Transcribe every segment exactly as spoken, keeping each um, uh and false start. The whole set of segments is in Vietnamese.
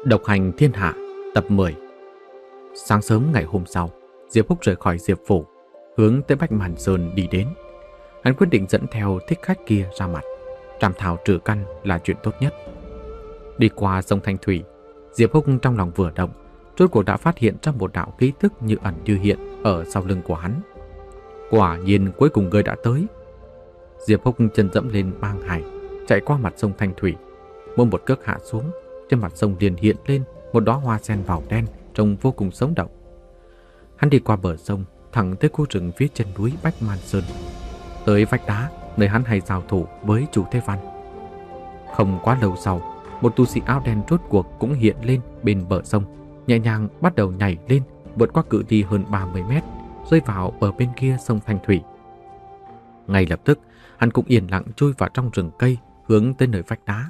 Độc hành thiên hạ tập mười. Sáng sớm ngày hôm sau, Diệp Húc rời khỏi Diệp Phủ, hướng tới Bách Màn Sơn đi đến. Hắn quyết định dẫn theo thích khách kia ra mặt. Trảm thảo trừ căn là chuyện tốt nhất. Đi qua sông Thanh Thủy, Diệp Húc trong lòng vừa động, rốt cuộc đã phát hiện ra một đạo khí tức như ẩn như hiện ở sau lưng của hắn. Quả nhiên cuối cùng người đã tới. Diệp Húc chân dẫm lên bang hải, chạy qua mặt sông Thanh Thủy. Mỗi một cước hạ xuống, trên mặt sông liền hiện lên một đóa hoa sen vàng đen trông vô cùng sống động. Hắn đi qua bờ sông, thẳng tới khu rừng phía chân núi Bách Man Sơn, tới vách đá nơi hắn hay giao thủ với chủ Thế Văn. Không quá lâu sau, một tu sĩ áo đen rốt cuộc cũng hiện lên bên bờ sông, nhẹ nhàng bắt đầu nhảy lên, vượt qua cự ly hơn ba mươi mét, rơi vào bờ bên kia sông Thanh Thủy. Ngay lập tức, hắn cũng yên lặng chui vào trong rừng cây, hướng tới nơi vách đá.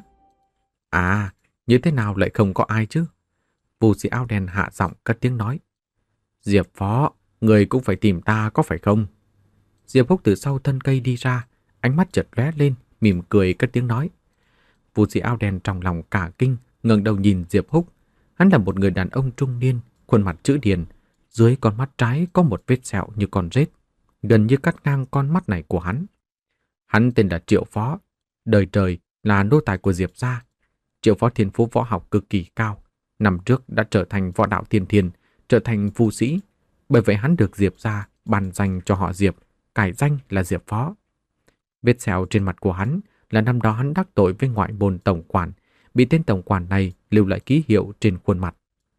À, như thế nào lại không có ai chứ? Tu sĩ áo đen hạ giọng cất tiếng nói. Diệp Phó, người cũng phải tìm ta có phải không? Diệp Húc từ sau thân cây đi ra, ánh mắt chợt lóe lên, mỉm cười cất tiếng nói. Tu sĩ áo đen trong lòng cả kinh, ngẩng đầu nhìn Diệp Húc. Hắn là một người đàn ông trung niên, khuôn mặt chữ điền, dưới con mắt trái có một vết sẹo như con rết, gần như cắt ngang con mắt này của hắn. Hắn tên là Triệu Phó, đời trời là nô tài của Diệp gia. Triệu Phó thiên phú võ học cực kỳ cao, năm trước đã trở thành võ đạo tiên thiên, trở thành phu sĩ, bởi vậy hắn được Diệp gia ban danh cho họ Diệp, cải danh là Diệp Phó. Vết sẹo trên mặt của hắn là năm đó hắn đắc tội với ngoại môn tổng quản, bị tên tổng quản này lưu lại ký hiệu trên khuôn mặt.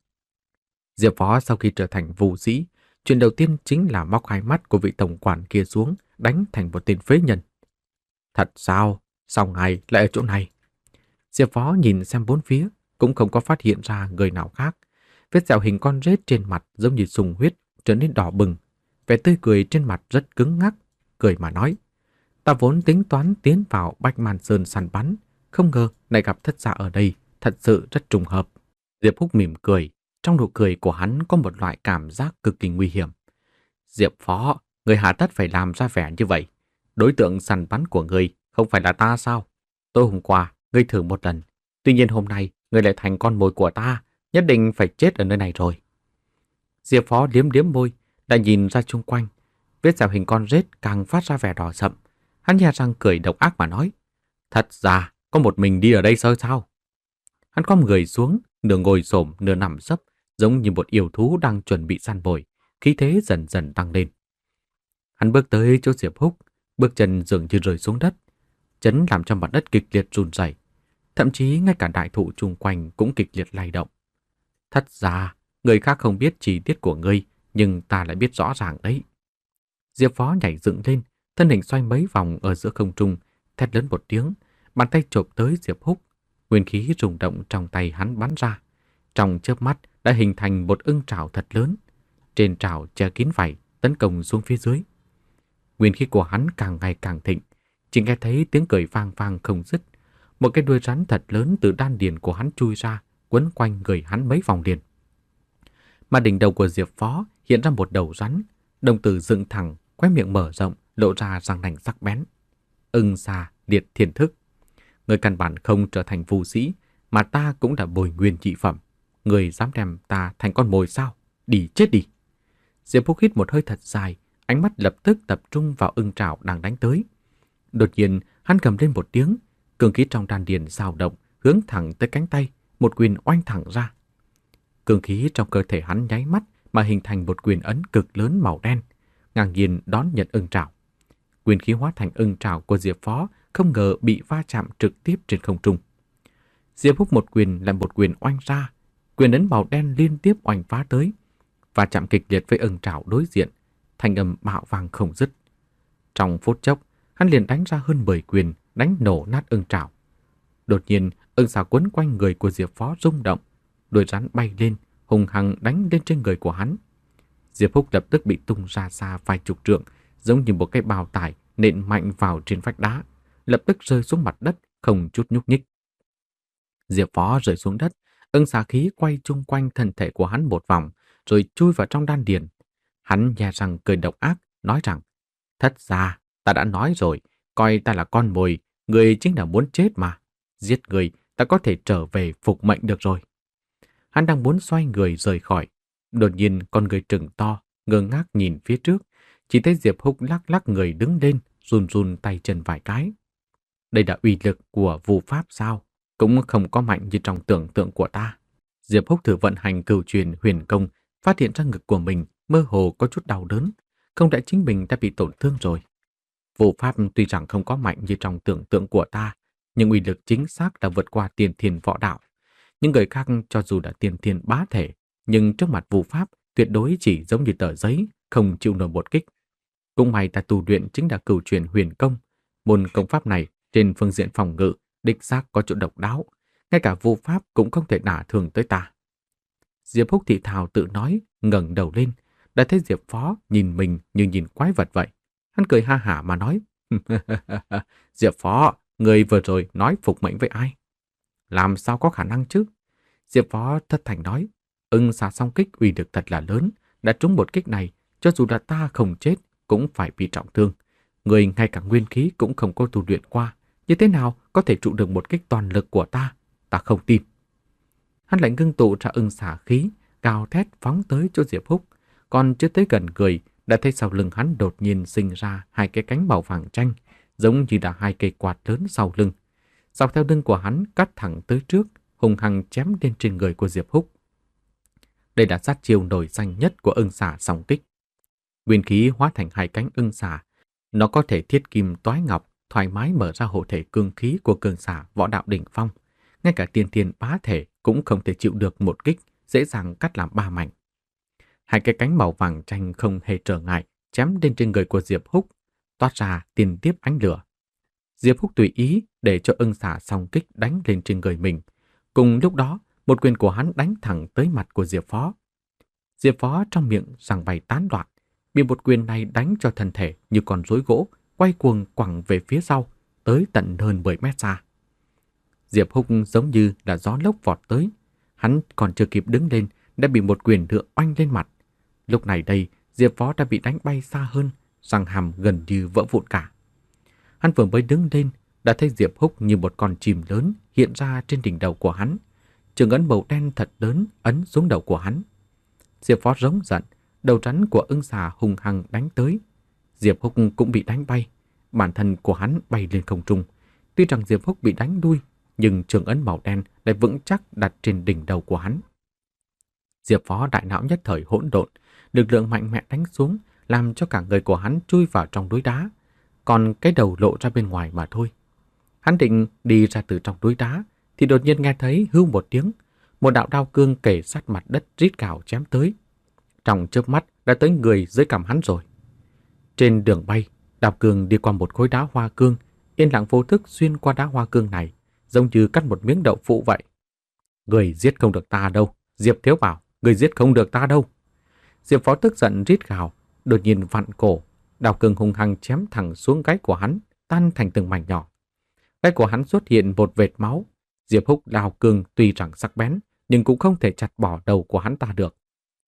Diệp Phó sau khi trở thành vũ sĩ, chuyện đầu tiên chính là móc hai mắt của vị tổng quản kia xuống, đánh thành một tên phế nhân. Thật sao? Sao ngài lại ở chỗ này? Diệp Phó nhìn xem bốn phía, cũng không có phát hiện ra người nào khác. Vết sẹo hình con rết trên mặt giống như sùng huyết, trở nên đỏ bừng. Vẻ tươi cười trên mặt rất cứng ngắc, cười mà nói. Ta vốn tính toán tiến vào Bách Man Sơn săn bắn, không ngờ lại gặp thất gia ở đây, thật sự rất trùng hợp. Diệp Húc mỉm cười, trong nụ cười của hắn có một loại cảm giác cực kỳ nguy hiểm. Diệp Phó, người hà tất phải làm ra vẻ như vậy. Đối tượng săn bắn của người không phải là ta sao? Tối hôm qua, ngươi thử một lần. Tuy nhiên hôm nay, ngươi lại thành con mồi của ta, nhất định phải chết ở nơi này rồi. Diệp Phó liếm liếm môi, đã nhìn ra chung quanh. Vết sẹo hình con rết càng phát ra vẻ đỏ sậm. Hắn nhe răng cười độc ác mà nói. Thật ra, có một mình đi ở đây sao sao? Hắn khom người xuống, nửa ngồi xổm nửa nằm sấp, giống như một yêu thú đang chuẩn bị săn mồi, khí thế dần dần tăng lên. Hắn bước tới chỗ Diệp Húc, bước chân dường như rơi xuống đất, chấn làm cho mặt đất kịch liệt run rẩy, thậm chí ngay cả đại thụ chung quanh cũng kịch liệt lay động. Thật ra, người khác không biết chi tiết của ngươi, nhưng ta lại biết rõ ràng đấy. Diệp Phó nhảy dựng lên, thân hình xoay mấy vòng ở giữa không trung, thét lớn một tiếng, bàn tay chộp tới Diệp Húc, nguyên khí rung động trong tay hắn bắn ra. Trong chớp mắt đã hình thành một ưng trảo thật lớn, trên trảo che kín vảy, tấn công xuống phía dưới. Nguyên khí của hắn càng ngày càng thịnh, chỉ nghe thấy tiếng cười vang vang không dứt. Một cái đuôi rắn thật lớn từ đan điền của hắn chui ra, quấn quanh người hắn mấy vòng liền. Mà đỉnh đầu của Diệp Phó hiện ra một đầu rắn, đồng tử dựng thẳng, khóe miệng mở rộng, lộ ra răng nanh sắc bén. Ưng xà liệt thiên thức. Người căn bản không trở thành vũ sĩ, mà ta cũng đã bồi nguyên trị phẩm. Người dám đem ta thành con mồi sao? Đi chết đi! Diệp Húc hít một hơi thật dài, ánh mắt lập tức tập trung vào ưng trảo đang đánh tới. Đột nhiên, hắn gầm lên một tiếng, cường khí trong đan điền dao động, hướng thẳng tới cánh tay, một quyền oanh thẳng ra. Cường khí trong cơ thể hắn nháy mắt mà hình thành một quyền ấn cực lớn màu đen, ngang nhiên đón nhận ưng trảo. Quyền khí hóa thành ưng trảo của Diệp Phó không ngờ bị va chạm trực tiếp trên không trung. Diệp Húc một quyền lại một quyền oanh ra, quyền ấn màu đen liên tiếp oanh phá tới, va chạm kịch liệt với ưng trảo đối diện, thanh âm bạo vang không dứt. Trong phút chốc, hắn liền đánh ra hơn mười quyền, đánh nổ nát ưng trảo. Đột nhiên, ưng xà quấn quanh người của Diệp Phó rung động, đuôi rắn bay lên, hùng hăng đánh lên trên người của hắn. Diệp Húc lập tức bị tung ra xa vài chục trượng, giống như một cái bào tải nện mạnh vào trên vách đá, lập tức rơi xuống mặt đất, không chút nhúc nhích. Diệp Phó rơi xuống đất, ưng xà khí quay chung quanh thân thể của hắn một vòng, rồi chui vào trong đan điền. Hắn nhe răng cười độc ác, nói rằng: Thất gia, ta đã nói rồi, coi ta là con mồi, người chính là muốn chết mà. Giết người, ta có thể trở về phục mệnh được rồi. Hắn đang muốn xoay người rời khỏi. Đột nhiên con người trừng to, ngơ ngác nhìn phía trước. Chỉ thấy Diệp Húc lắc lắc người đứng lên, run run tay chân vài cái. Đây là uy lực của vu pháp sao? Cũng không có mạnh như trong tưởng tượng của ta. Diệp Húc thử vận hành cửu truyền huyền công, phát hiện ra ngực của mình mơ hồ có chút đau đớn. Không lẽ chính mình đã bị tổn thương rồi? Vu pháp tuy rằng không có mạnh như trong tưởng tượng của ta, nhưng uy lực chính xác đã vượt qua tiên thiên võ đạo. Những người khác cho dù đã tiên thiên bá thể, nhưng trước mặt vu pháp tuyệt đối chỉ giống như tờ giấy, không chịu nổi một kích. Cũng may ta tu luyện chính là cửu truyền huyền công. Môn công pháp này trên phương diện phòng ngự đích xác có chỗ độc đáo, ngay cả vu pháp cũng không thể đả thương tới ta. Diệp Húc thì thào tự nói, ngẩng đầu lên, đã thấy Diệp Phó nhìn mình như nhìn quái vật vậy. Hắn cười ha hả mà nói, Diệp Phó, người vừa rồi nói phục mệnh với ai? Làm sao có khả năng chứ? Diệp Phó thất thành nói, ưng xà song kích uy lực thật là lớn, đã trúng một kích này, cho dù là ta không chết cũng phải bị trọng thương. Người ngay cả nguyên khí cũng không có tu luyện qua, như thế nào có thể trụ được một kích toàn lực của ta? Ta không tin. Hắn lại ngưng tụ ra ưng xà khí, cao thét phóng tới chỗ Diệp Húc, còn chưa tới gần người đã thấy sau lưng hắn đột nhiên sinh ra hai cái cánh màu vàng chanh, giống như là hai cây quạt lớn sau lưng. Dọc theo lưng của hắn cắt thẳng tới trước, hùng hăng chém lên trên người của Diệp Húc. Đây là sát chiêu nổi danh nhất của ưng xà song kích. Nguyên khí hóa thành hai cánh ưng xà, nó có thể thiết kim toái ngọc, thoải mái mở ra hộ thể cương khí của cường xà võ đạo đỉnh phong. Ngay cả tiên thiên bá thể cũng không thể chịu được một kích, dễ dàng cắt làm ba mảnh. Hai cái cánh màu vàng chanh không hề trở ngại, chém lên trên người của Diệp Húc, toát ra tiền tiếp ánh lửa. Diệp Húc tùy ý để cho ưng xà song kích đánh lên trên người mình. Cùng lúc đó, một quyền của hắn đánh thẳng tới mặt của Diệp Phó. Diệp Phó trong miệng giằng bày tán loạn, bị một quyền này đánh cho thân thể như con rối gỗ, quay cuồng quẳng về phía sau, tới tận hơn mười mét xa. Diệp Húc giống như là gió lốc vọt tới, hắn còn chưa kịp đứng lên đã bị một quyền nữa oanh lên mặt. Lúc này đây, Diệp Phó đã bị đánh bay xa hơn, răng hàm gần như vỡ vụn cả. Hắn vừa mới đứng lên, đã thấy Diệp Húc như một con chim lớn hiện ra trên đỉnh đầu của hắn. Trường ấn màu đen thật lớn ấn xuống đầu của hắn. Diệp Phó rống giận, đầu rắn của ưng xà hung hăng đánh tới. Diệp Húc cũng bị đánh bay, bản thân của hắn bay lên không trung. Tuy rằng Diệp Húc bị đánh đuôi, nhưng trường ấn màu đen lại vững chắc đặt trên đỉnh đầu của hắn. Diệp Phó đại não nhất thời hỗn độn, lực lượng mạnh mẽ đánh xuống, làm cho cả người của hắn chui vào trong núi đá, còn cái đầu lộ ra bên ngoài mà thôi. Hắn định đi ra từ trong núi đá, thì đột nhiên nghe thấy hưu một tiếng, một đạo đao cương kề sát mặt đất rít gào chém tới. Trong chớp mắt đã tới người dưới cằm hắn rồi. Trên đường bay, đao cương đi qua một khối đá hoa cương, yên lặng vô thức xuyên qua đá hoa cương này, giống như cắt một miếng đậu phụ vậy. Người giết không được ta đâu, Diệp Thiếu Bảo, người giết không được ta đâu. Diệp Phó tức giận rít gào, đột nhiên vặn cổ, đao cương hung hăng chém thẳng xuống gáy của hắn, tan thành từng mảnh nhỏ. Gáy của hắn xuất hiện một vệt máu. Diệp Húc đao cương tuy rằng sắc bén, nhưng cũng không thể chặt bỏ đầu của hắn ta được.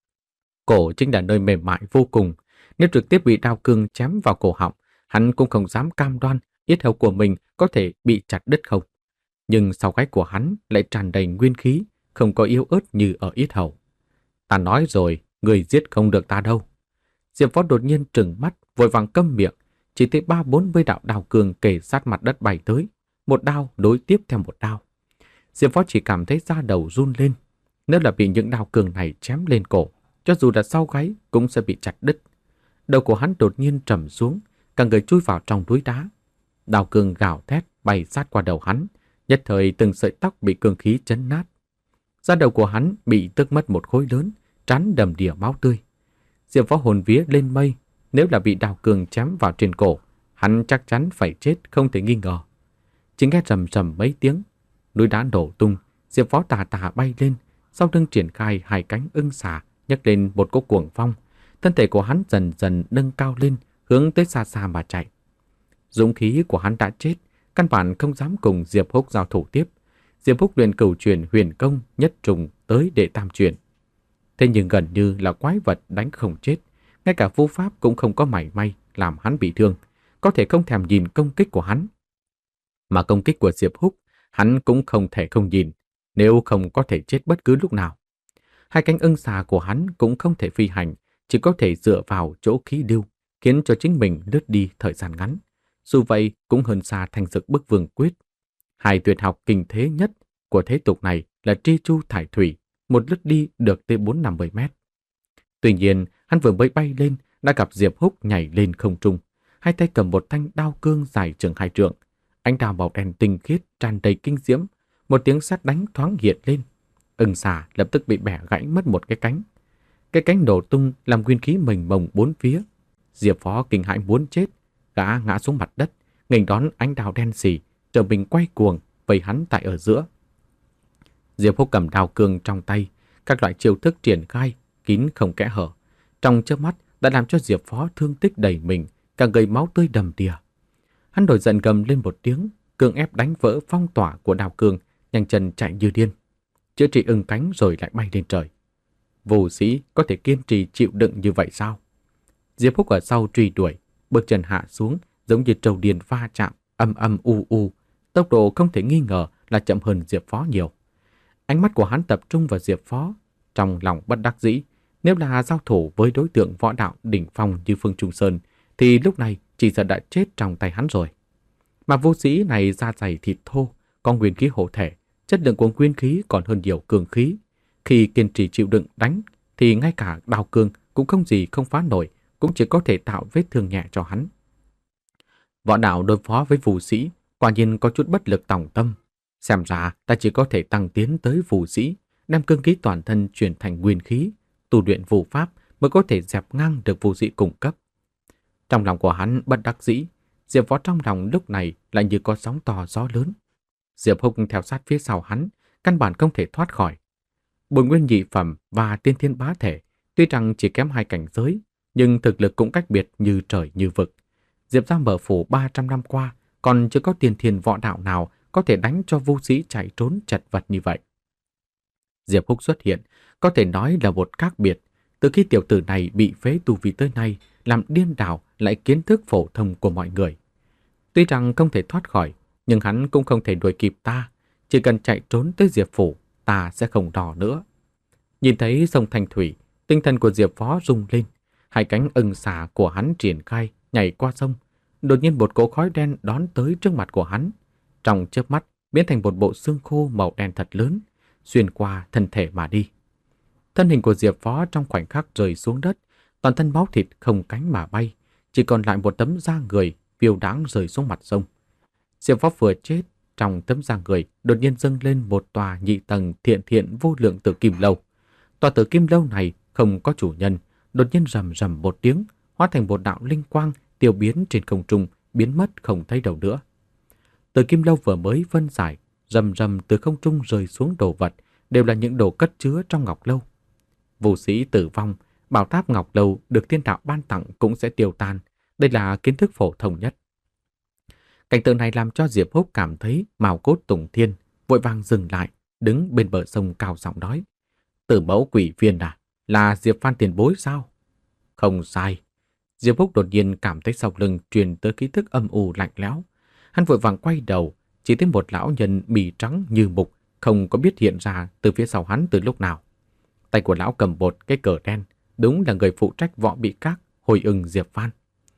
Cổ chính là nơi mềm mại vô cùng, nếu trực tiếp bị đao cương chém vào cổ họng, hắn cũng không dám cam đoan yết hầu của mình có thể bị chặt đứt không. Nhưng sau gáy của hắn lại tràn đầy nguyên khí, không có yếu ớt như ở yết hầu. Ta nói rồi, người giết không được ta đâu. Diệp Phó đột nhiên trừng mắt, vội vàng câm miệng, chỉ thấy ba bốn mươi đạo đao cương kề sát mặt đất bay tới, một đao đối tiếp theo một đao. Diệp Phó chỉ cảm thấy da đầu run lên, nếu là bị những đao cương này chém lên cổ, cho dù là sau gáy cũng sẽ bị chặt đứt. Đầu của hắn đột nhiên trầm xuống, cả người chui vào trong núi đá. Đao cương gào thét bay sát qua đầu hắn, nhất thời từng sợi tóc bị cương khí chấn nát. Da đầu của hắn bị tước mất một khối lớn, trán đầm đìa máu tươi. Diệp Phó hồn vía lên mây, nếu là bị đao cương chém vào trên cổ, hắn chắc chắn phải chết không thể nghi ngờ. Chỉ nghe rầm rầm mấy tiếng, núi đá nổ tung, Diệp Phó tà tà bay lên, sau lưng triển khai hai cánh ưng xà, nhấc lên một cỗ cuồng phong. Thân thể của hắn dần dần nâng cao lên, hướng tới xa xa mà chạy. Dũng khí của hắn đã chết, căn bản không dám cùng Diệp Húc giao thủ tiếp. Diệp Húc luyện cửu truyền huyền công nhất trùng tới đệ tam truyền. Thế nhưng gần như là quái vật đánh không chết, ngay cả vô pháp cũng không có mảy may làm hắn bị thương, có thể không thèm nhìn công kích của hắn. Mà công kích của Diệp Húc, hắn cũng không thể không nhìn, nếu không có thể chết bất cứ lúc nào. Hai cánh ưng xà của hắn cũng không thể phi hành, chỉ có thể dựa vào chỗ khí lưu, khiến cho chính mình lướt đi thời gian ngắn. Dù vậy cũng hơn xa thanh dực bức vương quyết. Hai tuyệt học kinh thế nhất của thế tục này là tri chu thải thủy, một lướt đi được tới bốn năm mươi mét. Tuy nhiên, hắn vừa mới bay lên, đã gặp Diệp Húc nhảy lên không trung. Hai tay cầm một thanh đao cương dài chừng hai trượng. Ánh đao màu đen tinh khiết tràn đầy kinh diễm, một tiếng sét đánh thoáng hiện lên. Ưng xà lập tức bị bẻ gãy mất một cái cánh. Cái cánh nổ tung làm nguyên khí mênh mông bốn phía. Diệp Phó kinh hãi muốn chết, gã ngã xuống mặt đất, nghênh đón ánh đao đen sì, trở mình quay cuồng, vây hắn tại ở giữa. Diệp Húc cầm đao cương trong tay, các loại chiêu thức triển khai kín không kẽ hở, trong chớp mắt đã làm cho Diệp Phó thương tích đầy mình, cả người máu tươi đầm đìa. Hắn nổi giận gầm lên một tiếng, cương ép đánh vỡ phong tỏa của đao cương, nhanh chân chạy như điên, chữa trị ưng cánh rồi lại bay lên trời. Vô sĩ có thể kiên trì chịu đựng như vậy sao? Diệp Húc ở sau truy đuổi, bước chân hạ xuống giống như trâu điên va chạm, âm âm u u, tốc độ không thể nghi ngờ là chậm hơn Diệp Phó nhiều. Ánh mắt của hắn tập trung vào Diệp Phó, trong lòng bất đắc dĩ, nếu là giao thủ với đối tượng võ đạo đỉnh phong như Phương Trung Sơn thì lúc này chỉ sợ đã chết trong tay hắn rồi. Mà vô sĩ này da dày thịt thô, có nguyên khí hộ thể, chất lượng của nguyên khí còn hơn nhiều cường khí. Khi kiên trì chịu đựng đánh thì ngay cả đao cương cũng không gì không phá nổi, cũng chỉ có thể tạo vết thương nhẹ cho hắn. Võ đạo đối phó với phù sĩ quả nhiên có chút bất lực tòng tâm. Xem ra ta chỉ có thể tăng tiến tới phù sĩ, đem cương khí toàn thân chuyển thành nguyên khí, tu luyện phù pháp mới có thể dẹp ngang được phù sĩ cung cấp. Trong lòng của hắn bất đắc dĩ, Diệp Võ trong lòng lúc này lại như có sóng to gió lớn. Diệp Húc theo sát phía sau hắn, căn bản không thể thoát khỏi. Bổn nguyên nhị phẩm và tiên thiên bá thể tuy rằng chỉ kém hai cảnh giới, nhưng thực lực cũng cách biệt như trời như vực. Diệp gia mở phủ ba trăm năm qua, còn chưa có tiên thiên võ đạo nào có thể đánh cho vô sĩ chạy trốn chật vật như vậy. Diệp Húc xuất hiện, có thể nói là một khác biệt. Từ khi tiểu tử này bị phế tu vi tới nay, làm điên đảo lại kiến thức phổ thông của mọi người. Tuy rằng không thể thoát khỏi, nhưng hắn cũng không thể đuổi kịp ta. Chỉ cần chạy trốn tới Diệp phủ, ta sẽ không đỏ nữa. Nhìn thấy sông Thanh Thủy, tinh thần của Diệp Phó rung lên. Hai cánh ưng xà của hắn triển khai, nhảy qua sông. Đột nhiên một cỗ khói đen đón tới trước mặt của hắn. Trong chớp mắt, biến thành một bộ xương khô màu đen thật lớn, xuyên qua thân thể mà đi. Thân hình của Diệp Phó trong khoảnh khắc rơi xuống đất, toàn thân máu thịt không cánh mà bay, chỉ còn lại một tấm da người phiêu đáng rơi xuống mặt sông. Diệp Phó vừa chết, trong tấm da người đột nhiên dâng lên một tòa nhị tầng thiện thiện vô lượng tử kim lâu. Tòa tử kim lâu này không có chủ nhân, đột nhiên rầm rầm một tiếng, hóa thành một đạo linh quang tiêu biến trên không trung, biến mất không thấy đâu nữa. Tử kim lâu vừa mới phân giải, rầm rầm từ không trung rơi xuống đồ vật, đều là những đồ cất chứa trong ngọc lâu. Vô sĩ tử vong, bảo tháp ngọc lâu được thiên đạo ban tặng cũng sẽ tiêu tan. Đây là kiến thức phổ thông nhất. Cảnh tượng này làm cho Diệp Húc cảm thấy mào cốt tùng thiên, vội vàng dừng lại, đứng bên bờ sông cao giọng nói: Tử mẫu quỷ viên à, là Diệp Phan tiền bối sao? Không sai. Diệp Húc đột nhiên cảm thấy sau lưng truyền tới khí thức âm u lạnh lẽo. Hắn vội vàng quay đầu, chỉ thấy một lão nhân bì trắng như mục, không có biết hiện ra từ phía sau hắn từ lúc nào. Tay của lão cầm một cái cờ đen, đúng là người phụ trách võ bị các hồi ưng Diệp Phan.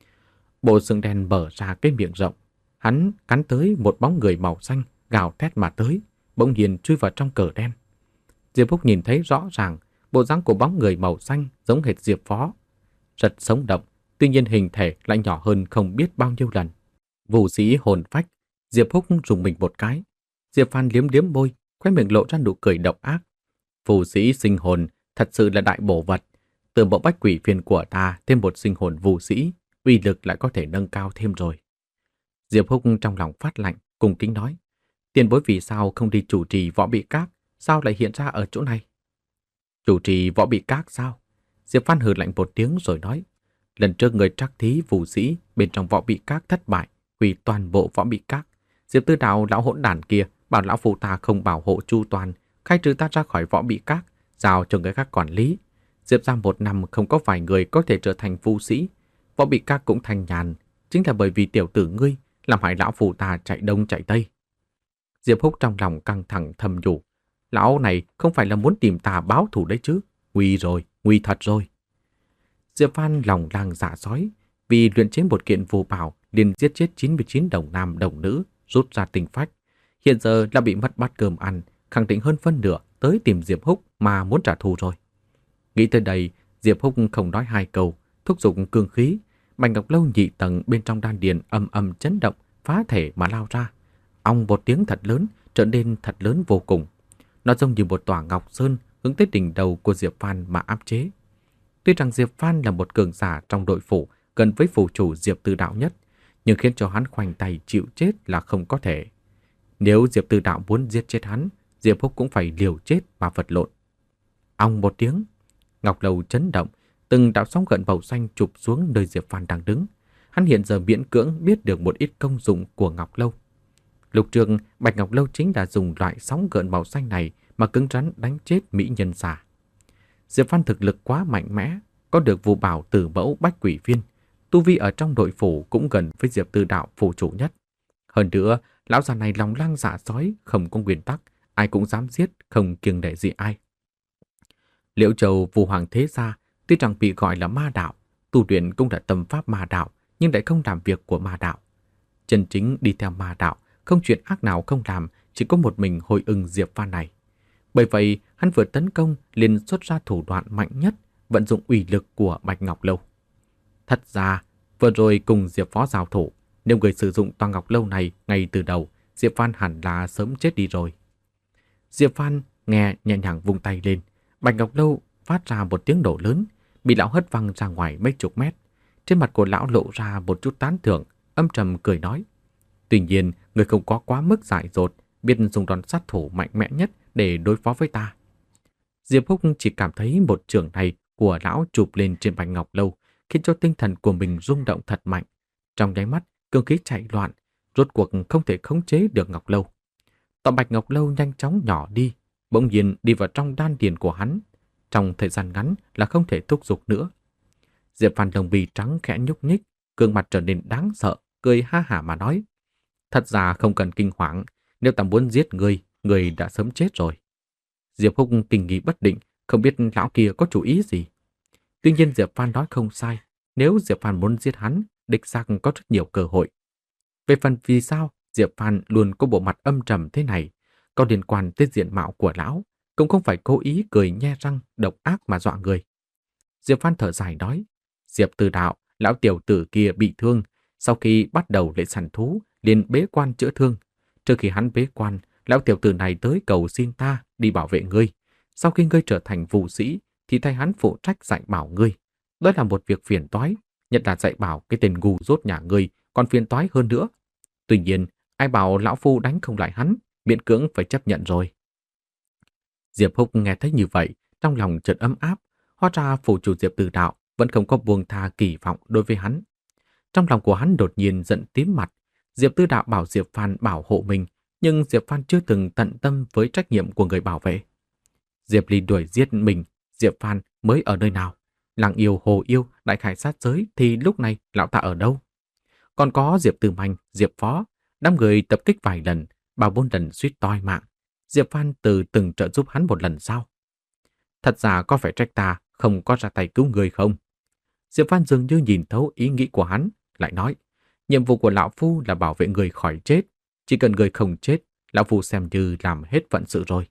Bộ xương đen mở ra cái miệng rộng, hắn cắn tới một bóng người màu xanh, gào thét mà tới, bỗng nhiên chui vào trong cờ đen. Diệp Húc nhìn thấy rõ ràng, bộ dáng của bóng người màu xanh giống hệt Diệp Phó, rất sống động, tuy nhiên hình thể lại nhỏ hơn không biết bao nhiêu lần. Vũ sĩ hồn phách, Diệp Húc rùng mình một cái. Diệp Phan liếm liếm môi, khóe miệng lộ ra nụ cười độc ác. Vũ sĩ sinh hồn thật sự là đại bổ vật. Từ bộ bách quỷ phiên của ta thêm một sinh hồn vũ sĩ, uy lực lại có thể nâng cao thêm rồi. Diệp Húc trong lòng phát lạnh, cung kính nói: Tiền bối vì sao không đi chủ trì võ bị các, sao lại hiện ra ở chỗ này? Chủ trì võ bị các sao? Diệp Phan hừ lạnh một tiếng rồi nói: Lần trước người trắc thí vũ sĩ bên trong võ bị các thất bại, hủy toàn bộ võ bị các. Diệp Tư Đạo lão hỗn đản kia bảo lão phụ ta không bảo hộ chu toàn, khai trừ ta ra khỏi võ bị các, giao cho người khác quản lý. Diệp ra một năm không có vài người có thể trở thành vũ sĩ, võ bị các cũng thanh nhàn, chính là bởi vì tiểu tử ngươi làm hại lão phụ ta chạy đông chạy tây. Diệp Húc trong lòng căng thẳng thầm nhủ, Lão này không phải là muốn tìm ta báo thù đấy chứ. Nguy rồi, nguy thật rồi. Diệp Phan lòng lang dạ sói, vì luyện chế một kiện phù bảo liền giết chết chín mươi chín đồng nam đồng nữ, rút ra tinh phách. Hiện giờ đã bị mất bát cơm ăn, khẳng định hơn phân nửa tới tìm Diệp Húc mà muốn trả thù rồi. Nghĩ tới đây, Diệp Húc không nói hai câu, thúc giục cương khí, Bạch Ngọc Lâu nhị tầng bên trong đan điền âm âm chấn động, phá thể mà lao ra. Ong một tiếng thật lớn, trở nên thật lớn vô cùng. Nó giống như một tòa ngọc sơn hướng tới đỉnh đầu của Diệp Phan mà áp chế. Tuy rằng Diệp Phan là một cường giả trong đội phủ gần với phủ chủ Diệp Tư Đạo nhất, nhưng khiến cho hắn khoanh tay chịu chết là không có thể. Nếu Diệp Tư Đạo muốn giết chết hắn, Diệp Húc cũng phải liều chết mà vật lộn. Ong một tiếng, Ngọc Lâu chấn động, từng đạo sóng gợn màu xanh chụp xuống nơi Diệp Phan đang đứng. Hắn hiện giờ miễn cưỡng biết được một ít công dụng của Ngọc Lâu. Lục trường Bạch Ngọc Lâu chính là dùng loại sóng gợn màu xanh này mà cứng rắn đánh chết mỹ nhân giả. Diệp Phan thực lực quá mạnh mẽ, có được vụ bảo tử mẫu bách quỷ viên, tu vi ở trong đội phủ cũng gần với Diệp Tư Đạo phủ chủ nhất. Hơn nữa, lão già này lòng lang dạ sói, không có nguyên tắc, ai cũng dám giết, không kiêng nể gì ai. Liễu Châu Vũ Hoàng Thế Gia tuy rằng bị gọi là ma đạo, tu luyện cũng là tâm pháp ma đạo, nhưng lại không làm việc của ma đạo. Chân chính đi theo ma đạo, không chuyện ác nào không làm, chỉ có một mình Hồi Ưng Diệp Phan này. Bởi vậy, hắn vừa tấn công liền xuất ra thủ đoạn mạnh nhất, vận dụng uy lực của Bạch Ngọc Lâu. Thật ra, vừa rồi cùng Diệp Phó giao thủ, nếu người sử dụng tòa Ngọc Lâu này ngay từ đầu, Diệp Phan hẳn là sớm chết đi rồi. Diệp Phan nghe nhẹ nhàng vung tay lên, Bạch Ngọc Lâu phát ra một tiếng nổ lớn, bị lão hất văng ra ngoài mấy chục mét. Trên mặt của lão lộ ra một chút tán thưởng, âm trầm cười nói: "Tuy nhiên, người không có quá mức dại dột, biết dùng đòn sát thủ mạnh mẽ nhất để đối phó với ta." Diệp Húc chỉ cảm thấy một chưởng này của lão chụp lên trên Bạch Ngọc Lâu, khiến cho tinh thần của mình rung động thật mạnh. Trong nháy mắt, cương khí chạy loạn, rốt cuộc không thể khống chế được Ngọc Lâu. Tòa Bạch Ngọc Lâu nhanh chóng nhỏ đi, bỗng nhiên đi vào trong đan điền của hắn. Trong thời gian ngắn là không thể thúc giục nữa. Diệp Phan đồng bì trắng khẽ nhúc nhích, gương mặt trở nên đáng sợ, cười ha hả mà nói: "Thật ra không cần kinh hoàng, nếu ta muốn giết ngươi, ngươi đã sớm chết rồi." Diệp Húc kinh nghi bất định, không biết lão kia có chủ ý gì. Tuy nhiên Diệp Phan nói không sai, nếu Diệp Phan muốn giết hắn, đích xác có rất nhiều cơ hội. Về phần vì sao Diệp Phan luôn có bộ mặt âm trầm thế này, có liên quan tới diện mạo của lão, cũng không phải cố ý cười nhe răng độc ác mà dọa người. Diệp Phan thở dài nói: "Diệp Tư Đạo, lão tiểu tử kia bị thương, sau khi bắt đầu lễ săn thú, liền bế quan chữa thương. Trước khi hắn bế quan, lão tiểu tử này tới cầu xin ta đi bảo vệ ngươi. Sau khi ngươi trở thành vũ sĩ, thì thay hắn phụ trách dạy bảo ngươi. Đó là một việc phiền toái, nhất là dạy bảo cái tên ngu dốt nhà ngươi còn phiền toái hơn nữa. Tuy nhiên, ai bảo lão phu đánh không lại hắn, miễn cưỡng phải chấp nhận rồi." Diệp Húc nghe thấy như vậy, trong lòng chợt ấm áp, hóa ra phủ chủ Diệp Tư Đạo vẫn không có buông tha kỳ vọng đối với hắn. Trong lòng của hắn đột nhiên giận tím mặt. Diệp Tư Đạo bảo Diệp Phan bảo hộ mình, nhưng Diệp Phan chưa từng tận tâm với trách nhiệm của người bảo vệ. Diệp Ly đuổi giết mình, Diệp Phan mới ở nơi nào? Lăng Yêu, Hồ Yêu, Đại Khải sát giới thì lúc này lão ta ở đâu? Còn có Diệp Tử Manh, Diệp Phó, đám người tập kích vài lần, bao bốn lần suýt toi mạng. Diệp Phan từ từng trợ giúp hắn một lần sao? Thật ra có phải trách ta không có ra tay cứu người không? Diệp Phan dường như nhìn thấu ý nghĩ của hắn, lại nói: "Nhiệm vụ của lão phu là bảo vệ người khỏi chết, chỉ cần người không chết, lão phu xem như làm hết phận sự rồi.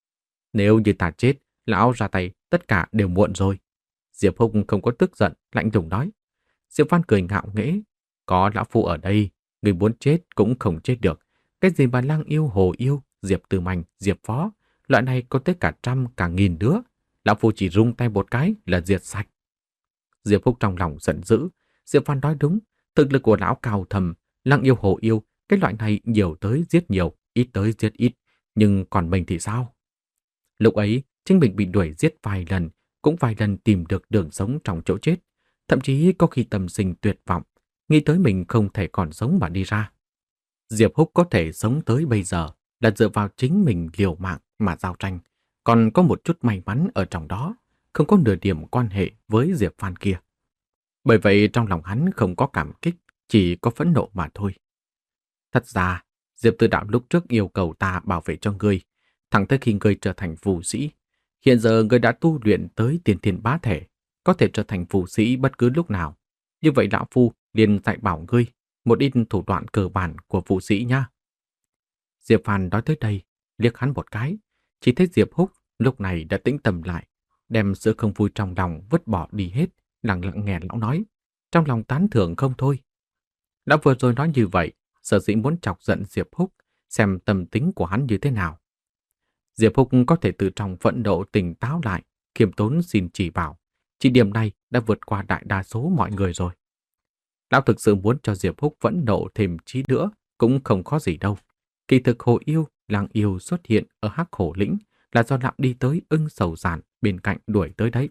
Nếu như ta chết, lão ra tay tất cả đều muộn rồi." Diệp Húc không có tức giận, lạnh lùng nói. Diệp Phan cười ngạo nghễ: "Có lão phu ở đây, người muốn chết cũng không chết được. Cái gì mà Lăng Yêu, Hồ Yêu, Diệp Tử Manh, Diệp Phó, loại này có tới cả trăm, cả nghìn đứa. Lão phu chỉ rung tay một cái là diệt sạch." Diệp Húc trong lòng giận dữ. Diệp Phan nói đúng, thực lực của lão cao thầm, Lăng Yêu, Hồ Yêu, cái loại này nhiều tới giết nhiều, ít tới giết ít, nhưng còn mình thì sao? Lúc ấy, chính mình bị đuổi giết vài lần, cũng vài lần tìm được đường sống trong chỗ chết, thậm chí có khi tâm sinh tuyệt vọng, nghĩ tới mình không thể còn sống mà đi ra. Diệp Húc có thể sống tới bây giờ là dựa vào chính mình liều mạng mà giao tranh, còn có một chút may mắn ở trong đó, không có nửa điểm quan hệ với Diệp Phan kia. Bởi vậy trong lòng hắn không có cảm kích, chỉ có phẫn nộ mà thôi. Thật ra, Diệp Tư Đạo lúc trước yêu cầu ta bảo vệ cho ngươi, Thẳng tới khi ngươi trở thành phù sĩ. Hiện giờ ngươi đã tu luyện tới tiên thiên bá thể, có thể trở thành phù sĩ bất cứ lúc nào. Như vậy lão phu liền dạy bảo ngươi một ít thủ đoạn cơ bản của phù sĩ nha. Diệp Phan nói tới đây, liếc hắn một cái, chỉ thấy Diệp Húc lúc này đã tĩnh tâm lại, đem sự không vui trong lòng vứt bỏ đi hết, lặng lặng nghe lão nói, trong lòng tán thưởng không thôi. Đã vừa rồi nói như vậy, sở dĩ muốn chọc giận Diệp Húc, xem tâm tính của hắn như thế nào. Diệp Húc có thể từ trong phẫn nộ tỉnh táo lại, khiêm tốn xin chỉ bảo. Chỉ điểm này đã vượt qua đại đa số mọi người rồi. Lão thực sự muốn cho Diệp Húc phẫn nộ thêm chí nữa, cũng không khó gì đâu. Kỳ thực hồ yêu, làng yêu xuất hiện ở Hắc Hổ Lĩnh là do lão đi tới ưng sầu giản bên cạnh đuổi tới đấy.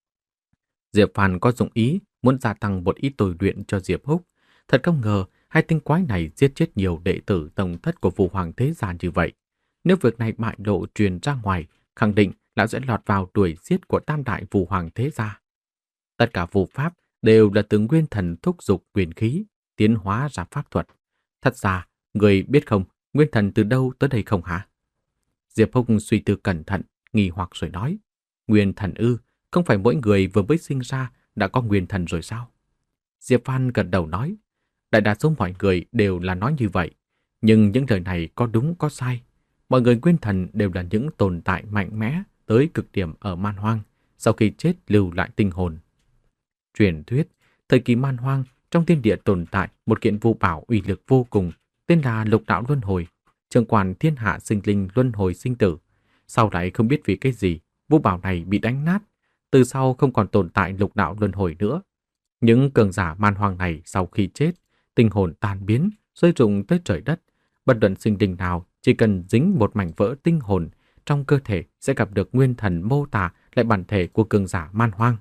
Diệp Phan có dụng ý muốn gia tăng một ít tôi luyện cho Diệp Húc. Thật không ngờ hai tinh quái này giết chết nhiều đệ tử tông thất của Vũ Hoàng Thế Gia như vậy. Nếu việc này bại lộ truyền ra ngoài, khẳng định lão sẽ lọt vào đuổi giết của tam đại Vũ Hoàng Thế Gia. Tất cả phù pháp đều là từ nguyên thần thúc dục quyền khí, tiến hóa ra pháp thuật. Thật ra, người biết không, nguyên thần từ đâu tới đây không hả? Diệp Húc suy tư cẩn thận, nghi hoặc rồi nói. Nguyên thần ư, không phải mỗi người vừa mới sinh ra đã có nguyên thần rồi sao? Diệp Phan gật đầu nói. Đại đa số mọi người đều là nói như vậy, nhưng những lời này có đúng có sai. Mọi người nguyên thần đều là những tồn tại mạnh mẽ tới cực điểm ở man hoang, sau khi chết lưu lại tinh hồn. Truyền thuyết, thời kỳ man hoang, trong thiên địa tồn tại một kiện vô bảo uy lực vô cùng, tên là Lục Đạo Luân Hồi, trưởng quản thiên hạ sinh linh luân hồi sinh tử. Sau lại không biết vì cái gì, vô bảo này bị đánh nát, từ sau không còn tồn tại Lục Đạo Luân Hồi nữa. Những cường giả man hoang này sau khi chết, tinh hồn tan biến, rơi rụng tới trời đất. Bất luận sinh linh nào chỉ cần dính một mảnh vỡ tinh hồn, trong cơ thể sẽ gặp được nguyên thần mô tả lại bản thể của cường giả man hoang.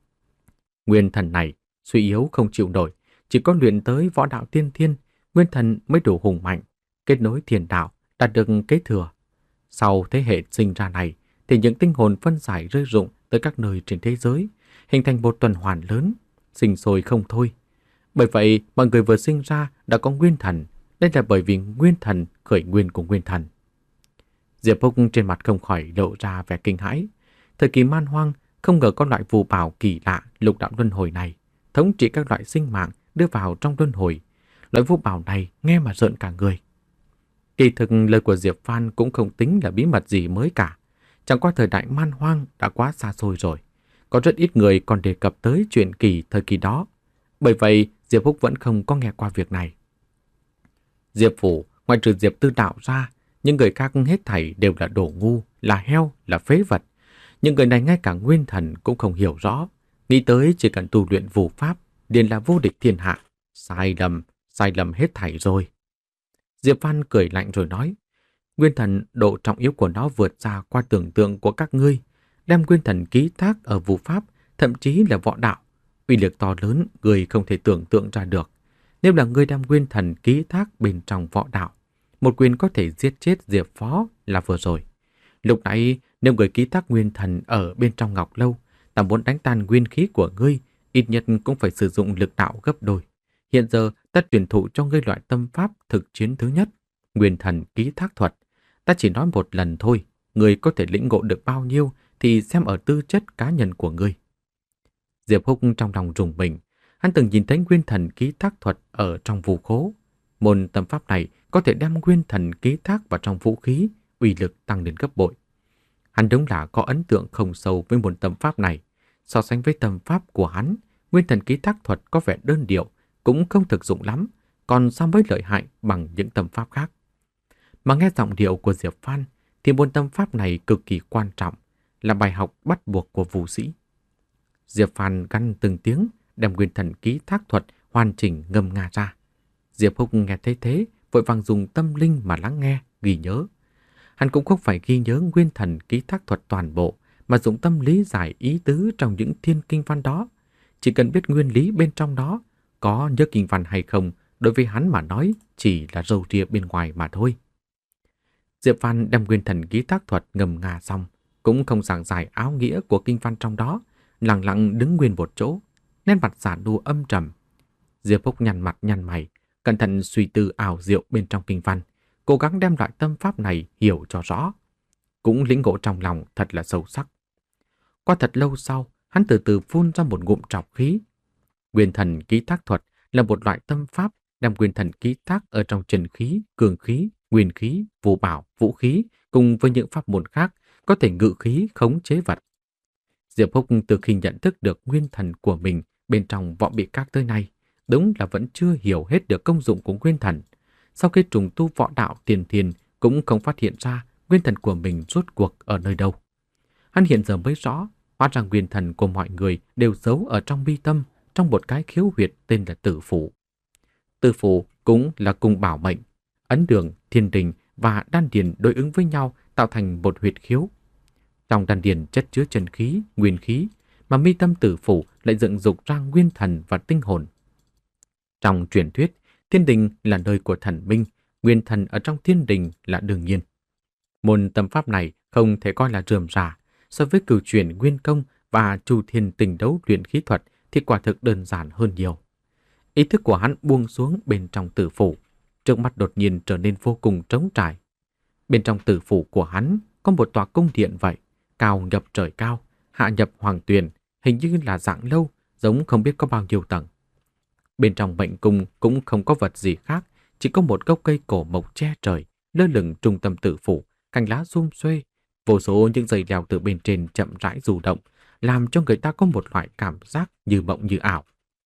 Nguyên thần này suy yếu không chịu nổi, chỉ có luyện tới võ đạo tiên thiên, nguyên thần mới đủ hùng mạnh, kết nối thiên đạo, đạt được kế thừa. Sau thế hệ sinh ra này, thì những tinh hồn phân giải rơi rụng tới các nơi trên thế giới, hình thành một tuần hoàn lớn, sinh sôi không thôi. Bởi vậy, mọi người vừa sinh ra đã có nguyên thần, đây là bởi vì nguyên thần khởi nguyên của nguyên thần. Diệp Húc trên mặt không khỏi lộ ra vẻ kinh hãi. Thời kỳ man hoang, không ngờ có loại phù bảo kỳ lạ lục đạo luân hồi này, thống trị các loại sinh mạng đưa vào trong luân hồi. Loại phù bảo này nghe mà rợn cả người. Kỳ thực lời của Diệp Phan cũng không tính là bí mật gì mới cả. Chẳng qua thời đại man hoang đã quá xa xôi rồi. Có rất ít người còn đề cập tới chuyện kỳ thời kỳ đó. Bởi vậy, Diệp Húc vẫn không có nghe qua việc này. Diệp Phủ, ngoài trừ Diệp Tư Đạo ra, những người khác hết thảy đều là đồ ngu, là heo, là phế vật. Những người này ngay cả nguyên thần cũng không hiểu rõ. Nghĩ tới chỉ cần tu luyện phù pháp, liền là vô địch thiên hạ. Sai lầm, sai lầm hết thảy rồi. Diệp Văn cười lạnh rồi nói, nguyên thần độ trọng yếu của nó vượt xa qua tưởng tượng của các ngươi, đem nguyên thần ký thác ở phù pháp, thậm chí là võ đạo. Uy lực to lớn, người không thể tưởng tượng ra được. Nếu là ngươi đem nguyên thần ký thác bên trong võ đạo, một quyền có thể giết chết Diệp Phó là vừa rồi. Lúc nãy, nếu người ký thác nguyên thần ở bên trong Ngọc Lâu, ta muốn đánh tan nguyên khí của ngươi, ít nhất cũng phải sử dụng lực đạo gấp đôi. Hiện giờ, ta truyền thụ cho ngươi loại tâm pháp thực chiến thứ nhất, nguyên thần ký thác thuật. Ta chỉ nói một lần thôi, ngươi có thể lĩnh ngộ được bao nhiêu thì xem ở tư chất cá nhân của ngươi. Diệp Húc trong lòng rùng mình, hắn từng nhìn thấy nguyên thần ký thác thuật ở trong vũ khố. Môn tâm pháp này có thể đem nguyên thần ký thác vào trong vũ khí, uy lực tăng lên gấp bội. Hắn đúng là có ấn tượng không sâu với môn tâm pháp này. So sánh với tâm pháp của hắn, nguyên thần ký thác thuật có vẻ đơn điệu, cũng không thực dụng lắm, còn so với lợi hại bằng những tâm pháp khác. Mà nghe giọng điệu của Diệp Phan, thì môn tâm pháp này cực kỳ quan trọng, là bài học bắt buộc của vũ sĩ. Diệp Phan gằn từng tiếng, đem nguyên thần ký thác thuật hoàn chỉnh ngâm nga ra. Diệp Húc nghe thấy thế, vội vàng dùng tâm linh mà lắng nghe, ghi nhớ. Hắn cũng không phải ghi nhớ nguyên thần ký thác thuật toàn bộ, mà dùng tâm lý giải ý tứ trong những thiên kinh văn đó. Chỉ cần biết nguyên lý bên trong đó, có nhớ kinh văn hay không, đối với hắn mà nói chỉ là râu ria bên ngoài mà thôi. Diệp Phan đem nguyên thần ký thác thuật ngâm nga xong, cũng không giảng giải áo nghĩa của kinh văn trong đó, lặng lặng đứng nguyên một chỗ, nét mặt giả nua âm trầm. Diệp Húc nhăn mặt nhăn mày, cẩn thận suy tư ảo diệu bên trong kinh văn, cố gắng đem loại tâm pháp này hiểu cho rõ. cũng lĩnh ngộ trong lòng thật là sâu sắc. Qua thật lâu sau, hắn từ từ phun ra một ngụm trọc khí. Nguyên thần ký thác thuật là một loại tâm pháp đem nguyên thần ký thác ở trong chân khí, cường khí, nguyên khí, vũ bảo, vũ khí cùng với những pháp môn khác có thể ngự khí khống chế vật. Diệp Húc từ khi nhận thức được nguyên thần của mình bên trong võ bị các tới nay, đúng là vẫn chưa hiểu hết được công dụng của nguyên thần. Sau khi trùng tu võ đạo tiền thiền cũng không phát hiện ra nguyên thần của mình rốt cuộc ở nơi đâu. Hắn hiện giờ mới rõ, hóa ra nguyên thần của mọi người đều giấu ở trong mi tâm, trong một cái khiếu huyệt tên là tử phủ. Tử phủ cũng là cung bảo mệnh, ấn đường, thiên đình và đan điền đối ứng với nhau tạo thành một huyệt khiếu. Trong đan điền chất chứa chân khí, nguyên khí, mà mi tâm tử phủ lại dựng dục ra nguyên thần và tinh hồn. Trong truyền thuyết, thiên đình là nơi của thần minh, nguyên thần ở trong thiên đình là đương nhiên. Môn tâm pháp này không thể coi là rườm rà, so với cửu truyền nguyên công và chu thiên tình đấu luyện khí thuật thì quả thực đơn giản hơn nhiều. Ý thức của hắn buông xuống bên trong tử phủ, trước mắt đột nhiên trở nên vô cùng trống trải. Bên trong tử phủ của hắn có một tòa cung điện vậy, cao nhập trời cao, hạ nhập hoàng tuyền, hình như là dạng lâu, giống không biết có bao nhiêu tầng. Bên trong mệnh cung cũng không có vật gì khác, chỉ có một gốc cây cổ mộc che trời, lơ lửng trung tâm tử phủ, cành lá rum xuê, vô số những dây leo từ bên trên chậm rãi du động, làm cho người ta có một loại cảm giác như mộng như ảo.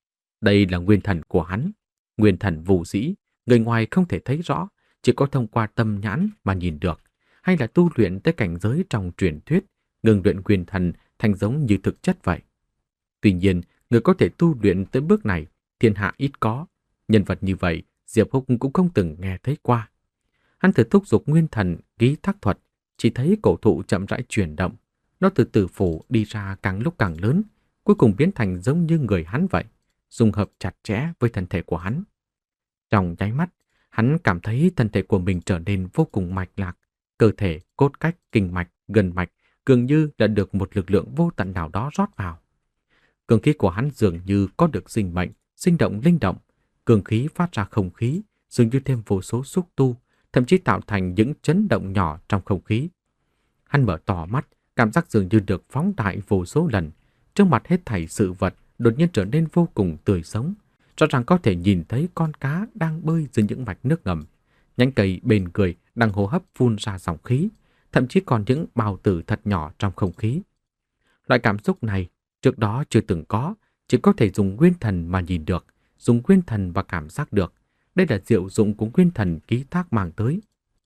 Đây là nguyên thần của hắn, nguyên thần vô dĩ, người ngoài không thể thấy rõ, chỉ có thông qua tâm nhãn mà nhìn được, hay là tu luyện tới cảnh giới trong truyền thuyết, ngừng luyện nguyên thần thành giống như thực chất vậy. Tuy nhiên, người có thể tu luyện tới bước này, thiên hạ ít có. Nhân vật như vậy, Diệp Húc cũng không từng nghe thấy qua. Hắn thử thúc giục nguyên thần ký thác thuật, chỉ thấy cổ thụ chậm rãi chuyển động. Nó từ tử phủ đi ra càng lúc càng lớn, cuối cùng biến thành giống như người hắn vậy, dung hợp chặt chẽ với thân thể của hắn. Trong nháy mắt, hắn cảm thấy thân thể của mình trở nên vô cùng mạch lạc, cơ thể, cốt cách, kinh mạch, gân mạch dường như đã được một lực lượng vô tận nào đó rót vào. Cường khí của hắn dường như có được sinh mệnh, sinh động linh động, cường khí phát ra không khí, dường như thêm vô số xúc tu, thậm chí tạo thành những chấn động nhỏ trong không khí. Hắn mở to mắt, cảm giác dường như được phóng đại vô số lần, trước mặt hết thảy sự vật đột nhiên trở nên vô cùng tươi sống, rõ ràng có thể nhìn thấy con cá đang bơi dưới những mạch nước ngầm, nhánh cây bên người đang hô hấp phun ra dòng khí, thậm chí còn những bào tử thật nhỏ trong không khí. Loại cảm xúc này trước đó chưa từng có, chỉ có thể dùng nguyên thần mà nhìn được, dùng nguyên thần và cảm giác được. Đây là diệu dụng của nguyên thần ký thác mang tới.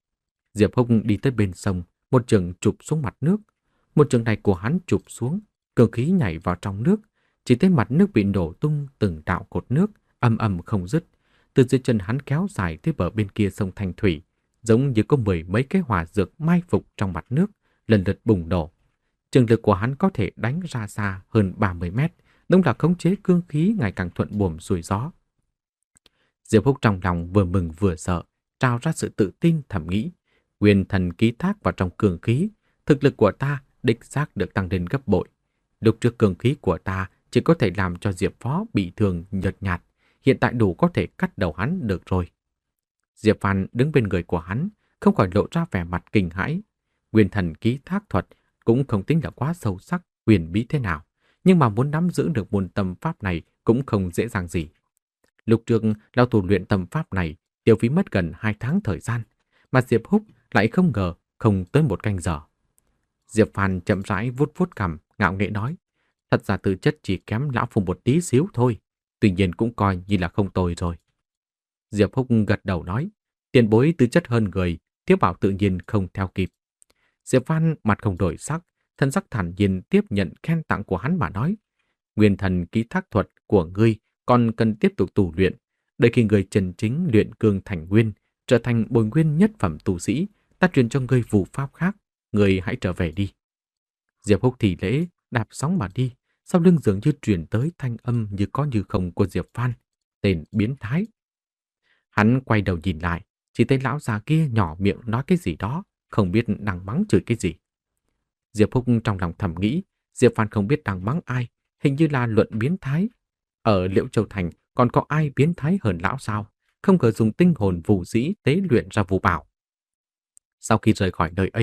Diệp Húc đi tới bên sông, một chưởng chụp xuống mặt nước. Một chưởng này của hắn chụp xuống, cường khí nhảy vào trong nước, chỉ thấy mặt nước bị nổ tung từng đạo cột nước, ầm ầm không dứt. Từ dưới chân hắn kéo dài tới bờ bên kia sông Thanh Thủy, giống như có mười mấy cái hỏa dược mai phục trong mặt nước, lần lượt bùng nổ. Trường lực của hắn có thể đánh ra xa hơn ba mươi mét, đúng là khống chế cương khí ngày càng thuận buồm xuôi gió. Diệp Húc trong lòng vừa mừng vừa sợ, trao ra sự tự tin thầm nghĩ, nguyên thần ký thác vào trong cương khí, thực lực của ta đích xác được tăng lên gấp bội. Lúc trước cương khí của ta chỉ có thể làm cho Diệp Phó bị thương nhợt nhạt, hiện tại đủ có thể cắt đầu hắn được rồi. Diệp Phan đứng bên người của hắn, không khỏi lộ ra vẻ mặt kinh hãi. Nguyên thần ký thác thuật cũng không tính là quá sâu sắc, huyền bí thế nào, nhưng mà muốn nắm giữ được môn tâm pháp này cũng không dễ dàng gì. Lúc trước, lão tu luyện tâm pháp này tiêu phí mất gần hai tháng thời gian, mà Diệp Húc lại không ngờ không tới một canh giờ. Diệp Phan chậm rãi vuốt vuốt cằm, ngạo nghễ nói, thật ra tư chất chỉ kém lão phù một tí xíu thôi, tuy nhiên cũng coi như là không tồi rồi. Diệp Húc gật đầu nói, tiền bối tư chất hơn người, Thiếu Bảo tự nhiên không theo kịp. Diệp Phan mặt không đổi sắc, thân sắc thản nhiên tiếp nhận khen tặng của hắn mà nói, nguyên thần ký thác thuật của ngươi còn cần tiếp tục tu luyện, đợi khi người chân chính luyện cương thành nguyên, trở thành bồi nguyên nhất phẩm tu sĩ, ta truyền cho ngươi vụ pháp khác, ngươi hãy trở về đi. Diệp Húc thì lễ, đạp sóng mà đi, sau lưng dường như truyền tới thanh âm như có như không của Diệp Phan, tên biến thái. Hắn quay đầu nhìn lại, chỉ thấy lão già kia nhỏ miệng nói cái gì đó, không biết đang mắng chửi cái gì. Diệp Húc trong lòng thầm nghĩ, Diệp Phan không biết đang mắng ai, hình như là luận biến thái. Ở Liễu Châu Thành còn có ai biến thái hơn lão sao? Không ngờ dùng tinh hồn vũ dĩ tế luyện ra vũ bảo. Sau khi rời khỏi nơi ấy,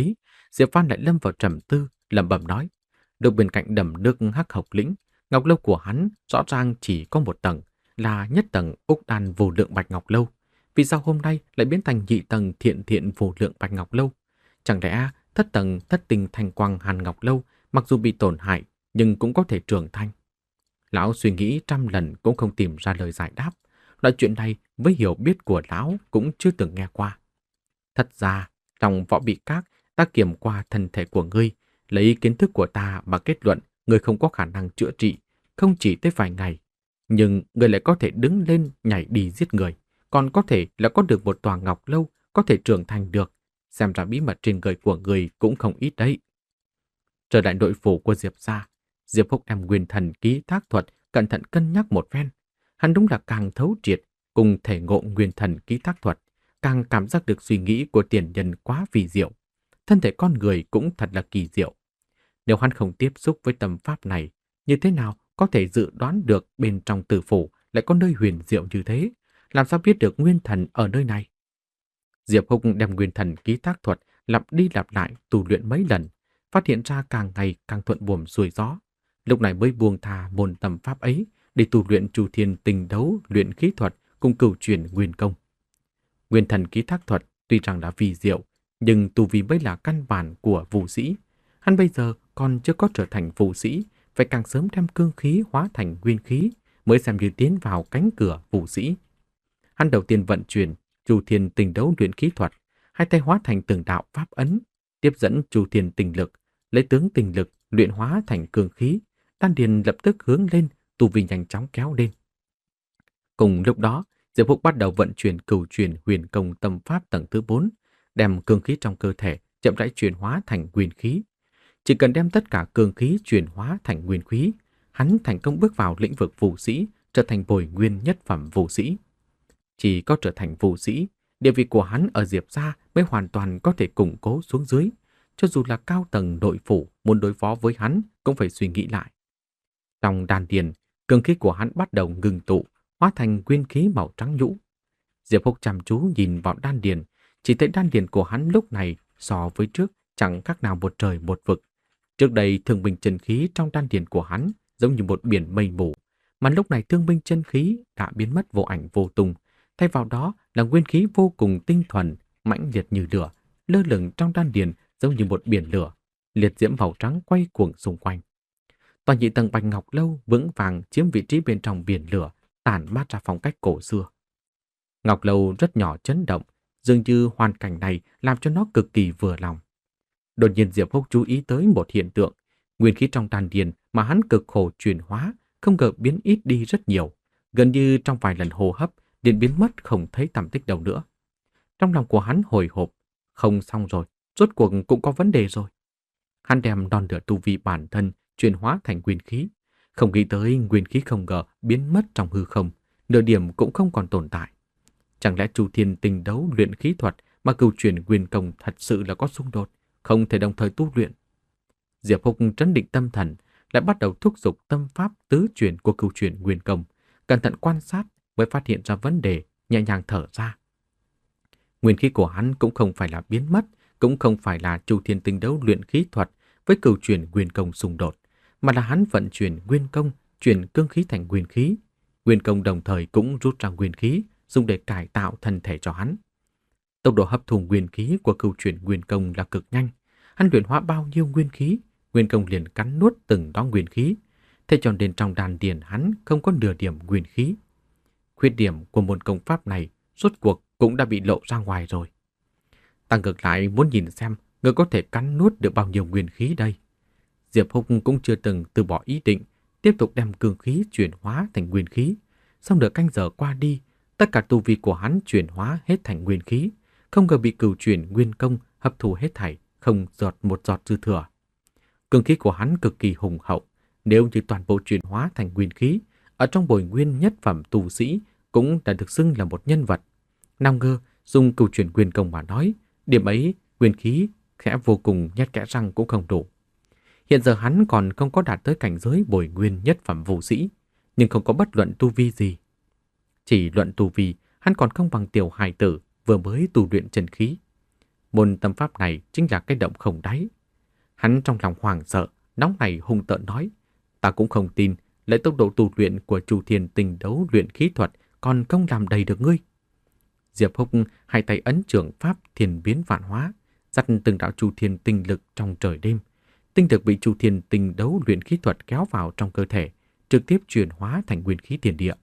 Diệp Văn lại lâm vào trầm tư, lẩm bẩm nói. Được bên cạnh đầm nước Hắc Hộc Lĩnh, ngọc lâu của hắn rõ ràng chỉ có một tầng, là nhất tầng úc đan vô lượng bạch ngọc lâu. Vì sao hôm nay lại biến thành nhị tầng thiện thiện vô lượng bạch ngọc lâu? Chẳng lẽ thất tầng thất tình thành quang hàn ngọc lâu mặc dù bị tổn hại nhưng cũng có thể trưởng thành? Lão suy nghĩ trăm lần cũng không tìm ra lời giải đáp. Loại chuyện này với hiểu biết của lão cũng chưa từng nghe qua. Thật ra, trong võ bị các, ta kiểm qua thân thể của ngươi, lấy kiến thức của ta mà kết luận ngươi không có khả năng chữa trị, không chỉ tới vài ngày. Nhưng ngươi lại có thể đứng lên nhảy đi giết người, còn có thể là có được một tòa ngọc lâu có thể trưởng thành được. Xem ra bí mật trên người của ngươi cũng không ít đấy. Trở lại nội phủ của Diệp gia, Diệp Húc đem nguyên thần ký thác thuật cẩn thận cân nhắc một phen. Hắn đúng là càng thấu triệt, cùng thể ngộ nguyên thần ký thác thuật, càng cảm giác được suy nghĩ của tiền nhân quá vì diệu. Thân thể con người cũng thật là kỳ diệu. Nếu hắn không tiếp xúc với tâm pháp này, như thế nào có thể dự đoán được bên trong tử phủ lại có nơi huyền diệu như thế? Làm sao biết được nguyên thần ở nơi này? Diệp Húc đem nguyên thần ký thác thuật lặp đi lặp lại tu luyện mấy lần, phát hiện ra càng ngày càng thuận buồm xuôi gió. Lúc này mới buông thà môn tâm pháp ấy để tu luyện Chu Thiên Tình Đấu luyện khí thuật cùng cửu truyền nguyên công. Nguyên thần ký thác thuật tuy rằng là vi diệu, nhưng tu vi mới là căn bản của vũ sĩ. Hắn bây giờ còn chưa có trở thành vũ sĩ, phải càng sớm đem cương khí hóa thành nguyên khí mới xem như tiến vào cánh cửa vũ sĩ. Hắn đầu tiên vận chuyển Chu Thiên Tình Đấu luyện khí thuật, hai tay hóa thành từng đạo pháp ấn, tiếp dẫn Chu Thiên Tình lực, lấy tướng tình lực luyện hóa thành cương khí, đan điền lập tức hướng lên, tu vi nhanh chóng kéo lên. Cùng lúc đó, Diệp Húc bắt đầu vận chuyển cửu truyền huyền công tâm pháp tầng thứ bốn, đem cương khí trong cơ thể chậm rãi chuyển hóa thành nguyên khí. Chỉ cần đem tất cả cương khí chuyển hóa thành nguyên khí, hắn thành công bước vào lĩnh vực vũ sĩ, trở thành bồi nguyên nhất phẩm vũ sĩ. Chỉ có trở thành vũ sĩ, địa vị của hắn ở Diệp gia mới hoàn toàn có thể củng cố xuống dưới. Cho dù là cao tầng nội phủ muốn đối phó với hắn cũng phải suy nghĩ lại. Trong đan điền, cương khí của hắn bắt đầu ngừng tụ, hóa thành nguyên khí màu trắng nhũ. Diệp Húc chăm chú nhìn vào đan điền, chỉ thấy đan điền của hắn lúc này so với trước chẳng khác nào một trời một vực. Trước đây thương binh chân khí trong đan điền của hắn giống như một biển mây mù, mà lúc này thương binh chân khí đã biến mất vô ảnh vô tung, thay vào đó là nguyên khí vô cùng tinh thuần, mãnh liệt như lửa, lơ lửng trong đan điền giống như một biển lửa, liệt diễm màu trắng quay cuồng xung quanh. Toàn nhị tầng bạch ngọc lâu vững vàng chiếm vị trí bên trong biển lửa, tản mát ra phong cách cổ xưa. Ngọc lâu rất nhỏ chấn động, dường như hoàn cảnh này làm cho nó cực kỳ vừa lòng. Đột nhiên Diệp Húc chú ý tới một hiện tượng, nguyên khí trong đan điền mà hắn cực khổ chuyển hóa không ngờ biến ít đi rất nhiều, gần như trong vài lần hô hấp liền biến mất không thấy tăm tích đâu nữa. Trong lòng của hắn hồi hộp, không xong rồi, rốt cuộc cũng có vấn đề rồi. Hắn đem đòn lửa tu vi bản thân chuyển hóa thành nguyên khí, không nghĩ tới nguyên khí không ngờ biến mất trong hư không, nửa điểm cũng không còn tồn tại. Chẳng lẽ Chu Thiên Tình Đấu luyện khí thuật mà cửu truyền nguyên công thật sự là có xung đột, không thể đồng thời tu luyện? Diệp Húc trấn định tâm thần, lại bắt đầu thúc giục tâm pháp tứ truyền của cửu truyền nguyên công, cẩn thận quan sát mới phát hiện ra vấn đề, nhẹ nhàng thở ra. Nguyên khí của hắn cũng không phải là biến mất, cũng không phải là Chu Thiên Tình Đấu luyện khí thuật với cửu truyền nguyên công xung đột, mà là hắn vận chuyển nguyên công, chuyển cương khí thành nguyên khí. Nguyên công đồng thời cũng rút ra nguyên khí, dùng để cải tạo thân thể cho hắn. Tốc độ hấp thu nguyên khí của cửu truyền nguyên công là cực nhanh. Hắn luyện hóa bao nhiêu nguyên khí, nguyên công liền cắn nuốt từng đó nguyên khí. Thế cho nên trong đan điền hắn không có nửa điểm nguyên khí. Khuyết điểm của môn công pháp này rốt cuộc cũng đã bị lộ ra ngoài rồi. Ta ngược lại muốn nhìn xem người có thể cắn nuốt được bao nhiêu nguyên khí đây. Diệp Húc cũng chưa từng từ bỏ ý định, tiếp tục đem cương khí chuyển hóa thành nguyên khí. Sau nửa canh giờ qua đi, tất cả tu vi của hắn chuyển hóa hết thành nguyên khí, không ngờ bị cửu truyền nguyên công hấp thu hết thảy, không giọt một giọt dư thừa. Cương khí của hắn cực kỳ hùng hậu, nếu như toàn bộ chuyển hóa thành nguyên khí, ở trong bồi nguyên nhất phẩm tu sĩ cũng đã được xưng là một nhân vật. Nào ngờ dùng cửu truyền nguyên công mà nói, điểm ấy nguyên khí khẽ vô cùng nhét kẽ răng cũng không đủ. Hiện giờ hắn còn không có đạt tới cảnh giới bồi nguyên nhất phẩm vũ sĩ, nhưng không có bất luận tu vi gì. Chỉ luận tu vi, hắn còn không bằng tiểu hài tử vừa mới tu luyện chân khí. Môn tâm pháp này chính là cái động không đáy. Hắn trong lòng hoảng sợ, nóng này hung tợn nói, ta cũng không tin, lấy tốc độ tu luyện của Chu Thiên Tinh Đấu luyện khí thuật còn không làm đầy được ngươi. Diệp Húc hai tay ấn trường pháp thiên biến vạn hóa, dắt từng đạo Chu Thiên tinh lực trong trời đêm. Tinh lực bị Chu Thiên Tinh Đấu luyện khí thuật kéo vào trong cơ thể, trực tiếp chuyển hóa thành nguyên khí thiên địa.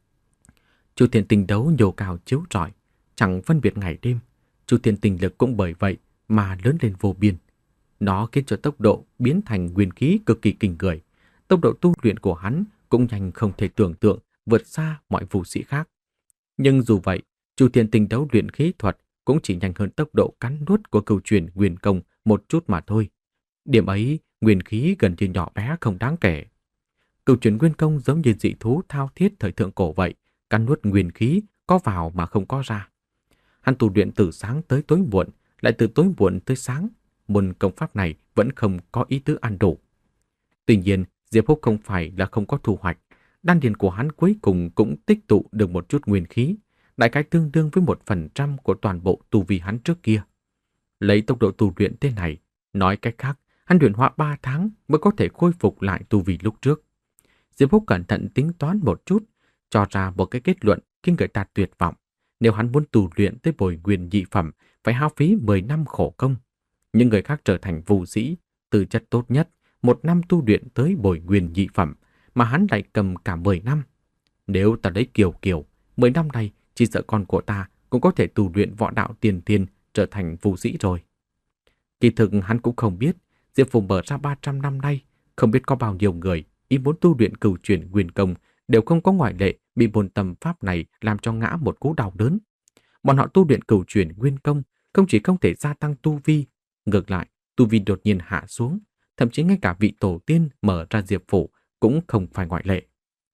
Chu Thiên Tinh Đấu nhô cao chiếu rọi, chẳng phân biệt ngày đêm. Chu Thiên tinh lực cũng bởi vậy mà lớn lên vô biên. Nó khiến cho tốc độ biến thành nguyên khí cực kỳ kinh người. Tốc độ tu luyện của hắn cũng nhanh không thể tưởng tượng, vượt xa mọi vũ sĩ khác. Nhưng dù vậy, Chu Thiên Tinh Đấu luyện khí thuật cũng chỉ nhanh hơn tốc độ cắn nuốt của cửu truyền nguyên công một chút mà thôi. Điểm ấy, nguyên khí gần như nhỏ bé không đáng kể. Cửu truyền nguyên công giống như dị thú thao thiết thời thượng cổ vậy, cắn nuốt nguyên khí, có vào mà không có ra. Hắn tu luyện từ sáng tới tối muộn, lại từ tối muộn tới sáng. Môn công pháp này vẫn không có ý tứ ăn đủ. Tuy nhiên, Diệp Húc không phải là không có thu hoạch. Đan điền của hắn cuối cùng cũng tích tụ được một chút nguyên khí, đại khái tương đương với một phần trăm của toàn bộ tu vi hắn trước kia. Lấy tốc độ tu luyện thế này, nói cách khác, hắn luyện hóa ba tháng mới có thể khôi phục lại tu vi lúc trước. Diệp Húc cẩn thận tính toán một chút, cho ra một cái kết luận khiến người ta tuyệt vọng. Nếu hắn muốn tu luyện tới bồi nguyên nhị phẩm, phải hao phí mười năm khổ công. Những người khác trở thành vũ sĩ, tư chất tốt nhất, một năm tu luyện tới bồi nguyên nhị phẩm, mà hắn lại cầm cả mười năm. Nếu ta lấy kiều kiều, mười năm này chỉ sợ con của ta cũng có thể tu luyện võ đạo tiền thiên trở thành vũ sĩ rồi. Kỳ thực hắn cũng không biết, Diệp Phù mở ra ba trăm năm nay, không biết có bao nhiêu người ý muốn tu luyện cửu truyền nguyên công đều không có ngoại lệ bị môn tâm pháp này làm cho ngã một cú đau đớn. Bọn họ tu luyện cửu truyền nguyên công không chỉ không thể gia tăng tu vi, ngược lại tu vi đột nhiên hạ xuống, thậm chí ngay cả vị tổ tiên mở ra Diệp Phủ cũng không phải ngoại lệ.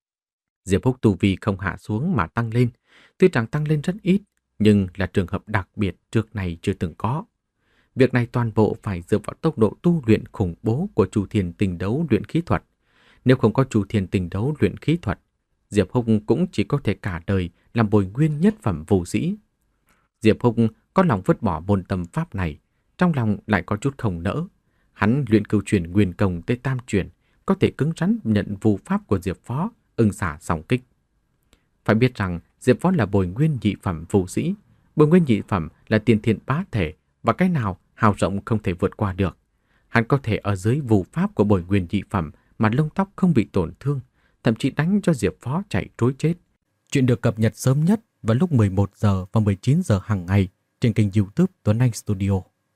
Diệp Húc tu vi không hạ xuống mà tăng lên, tuy rằng tăng lên rất ít, nhưng là trường hợp đặc biệt trước này chưa từng có. Việc này toàn bộ phải dựa vào tốc độ tu luyện khủng bố của Chu Thiên Tinh Đấu luyện khí thuật. Nếu không có Chu Thiên Tinh Đấu luyện khí thuật, Diệp Húc cũng chỉ có thể cả đời làm bồi nguyên nhất phẩm vũ sĩ. Diệp Húc có lòng vứt bỏ môn tâm pháp này, trong lòng lại có chút không nỡ. Hắn luyện cửu truyền nguyên công tới tam truyền, có thể cứng rắn nhận vu pháp của Diệp Phó, ưng xả song kích. Phải biết rằng Diệp Phó là bồi nguyên nhị phẩm vũ sĩ, bồi nguyên nhị phẩm là tiên thiên bá thể, và cái nào hào rộng không thể vượt qua được. Hắn có thể ở dưới vu pháp của bồi nguyên nhị phẩm mà lông tóc không bị tổn thương, thậm chí đánh cho Diệp Phó chạy trối chết. Chuyện được cập nhật sớm nhất vào lúc mười một giờ và mười chín giờ hàng ngày trên kênh YouTube Tuấn Anh Studio.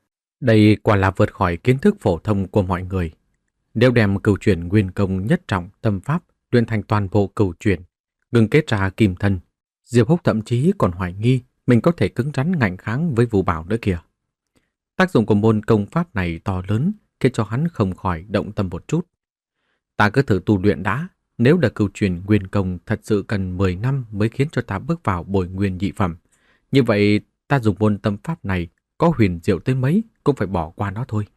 Đây quả là vượt khỏi kiến thức phổ thông của mọi người. Nếu đem cửu truyền nguyên công nhất trọng tâm pháp luyện thành toàn bộ cửu truyền, ngừng kết ra kim thân, Diệp Húc thậm chí còn hoài nghi mình có thể cứng rắn ngạnh kháng với Vũ Bảo nữa kìa. Tác dụng của môn công pháp này to lớn, khiến cho hắn không khỏi động tâm một chút. Ta cứ thử tu luyện đã, nếu là cửu truyền nguyên công thật sự cần mười năm mới khiến cho ta bước vào bồi nguyên nhị phẩm. Như vậy ta dùng môn tâm pháp này có huyền diệu tới mấy cũng phải bỏ qua nó thôi.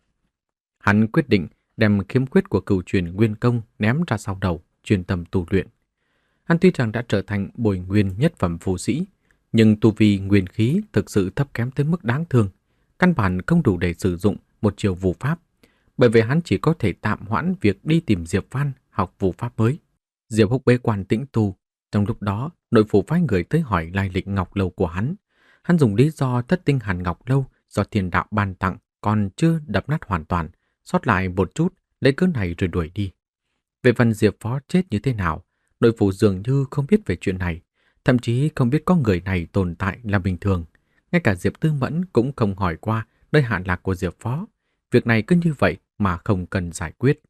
Hắn quyết định đem khiếm khuyết của cửu truyền nguyên công ném ra sau đầu, chuyên tâm tu luyện. Hắn tuy rằng đã trở thành bồi nguyên nhất phẩm vũ sĩ, nhưng tu vi nguyên khí thực sự thấp kém tới mức đáng thương, căn bản không đủ để sử dụng một chiều vũ pháp. Bởi vậy hắn chỉ có thể tạm hoãn việc đi tìm Diệp Văn học vũ pháp mới. Diệp Húc bế quan tĩnh tu, trong lúc đó nội phủ phái người tới hỏi lai lịch ngọc lâu của hắn. Hắn dùng lý do thất tinh hàn ngọc lâu do thiên đạo ban tặng còn chưa đập nát hoàn toàn, sót lại một chút, lấy cớ này rồi đuổi đi. Về phần Diệp Phó chết như thế nào, nội phủ dường như không biết về chuyện này, thậm chí không biết có người này tồn tại là bình thường. Ngay cả Diệp Tư Mẫn cũng không hỏi qua nơi hạn lạc của Diệp Phó. Việc này cứ như vậy mà không cần giải quyết.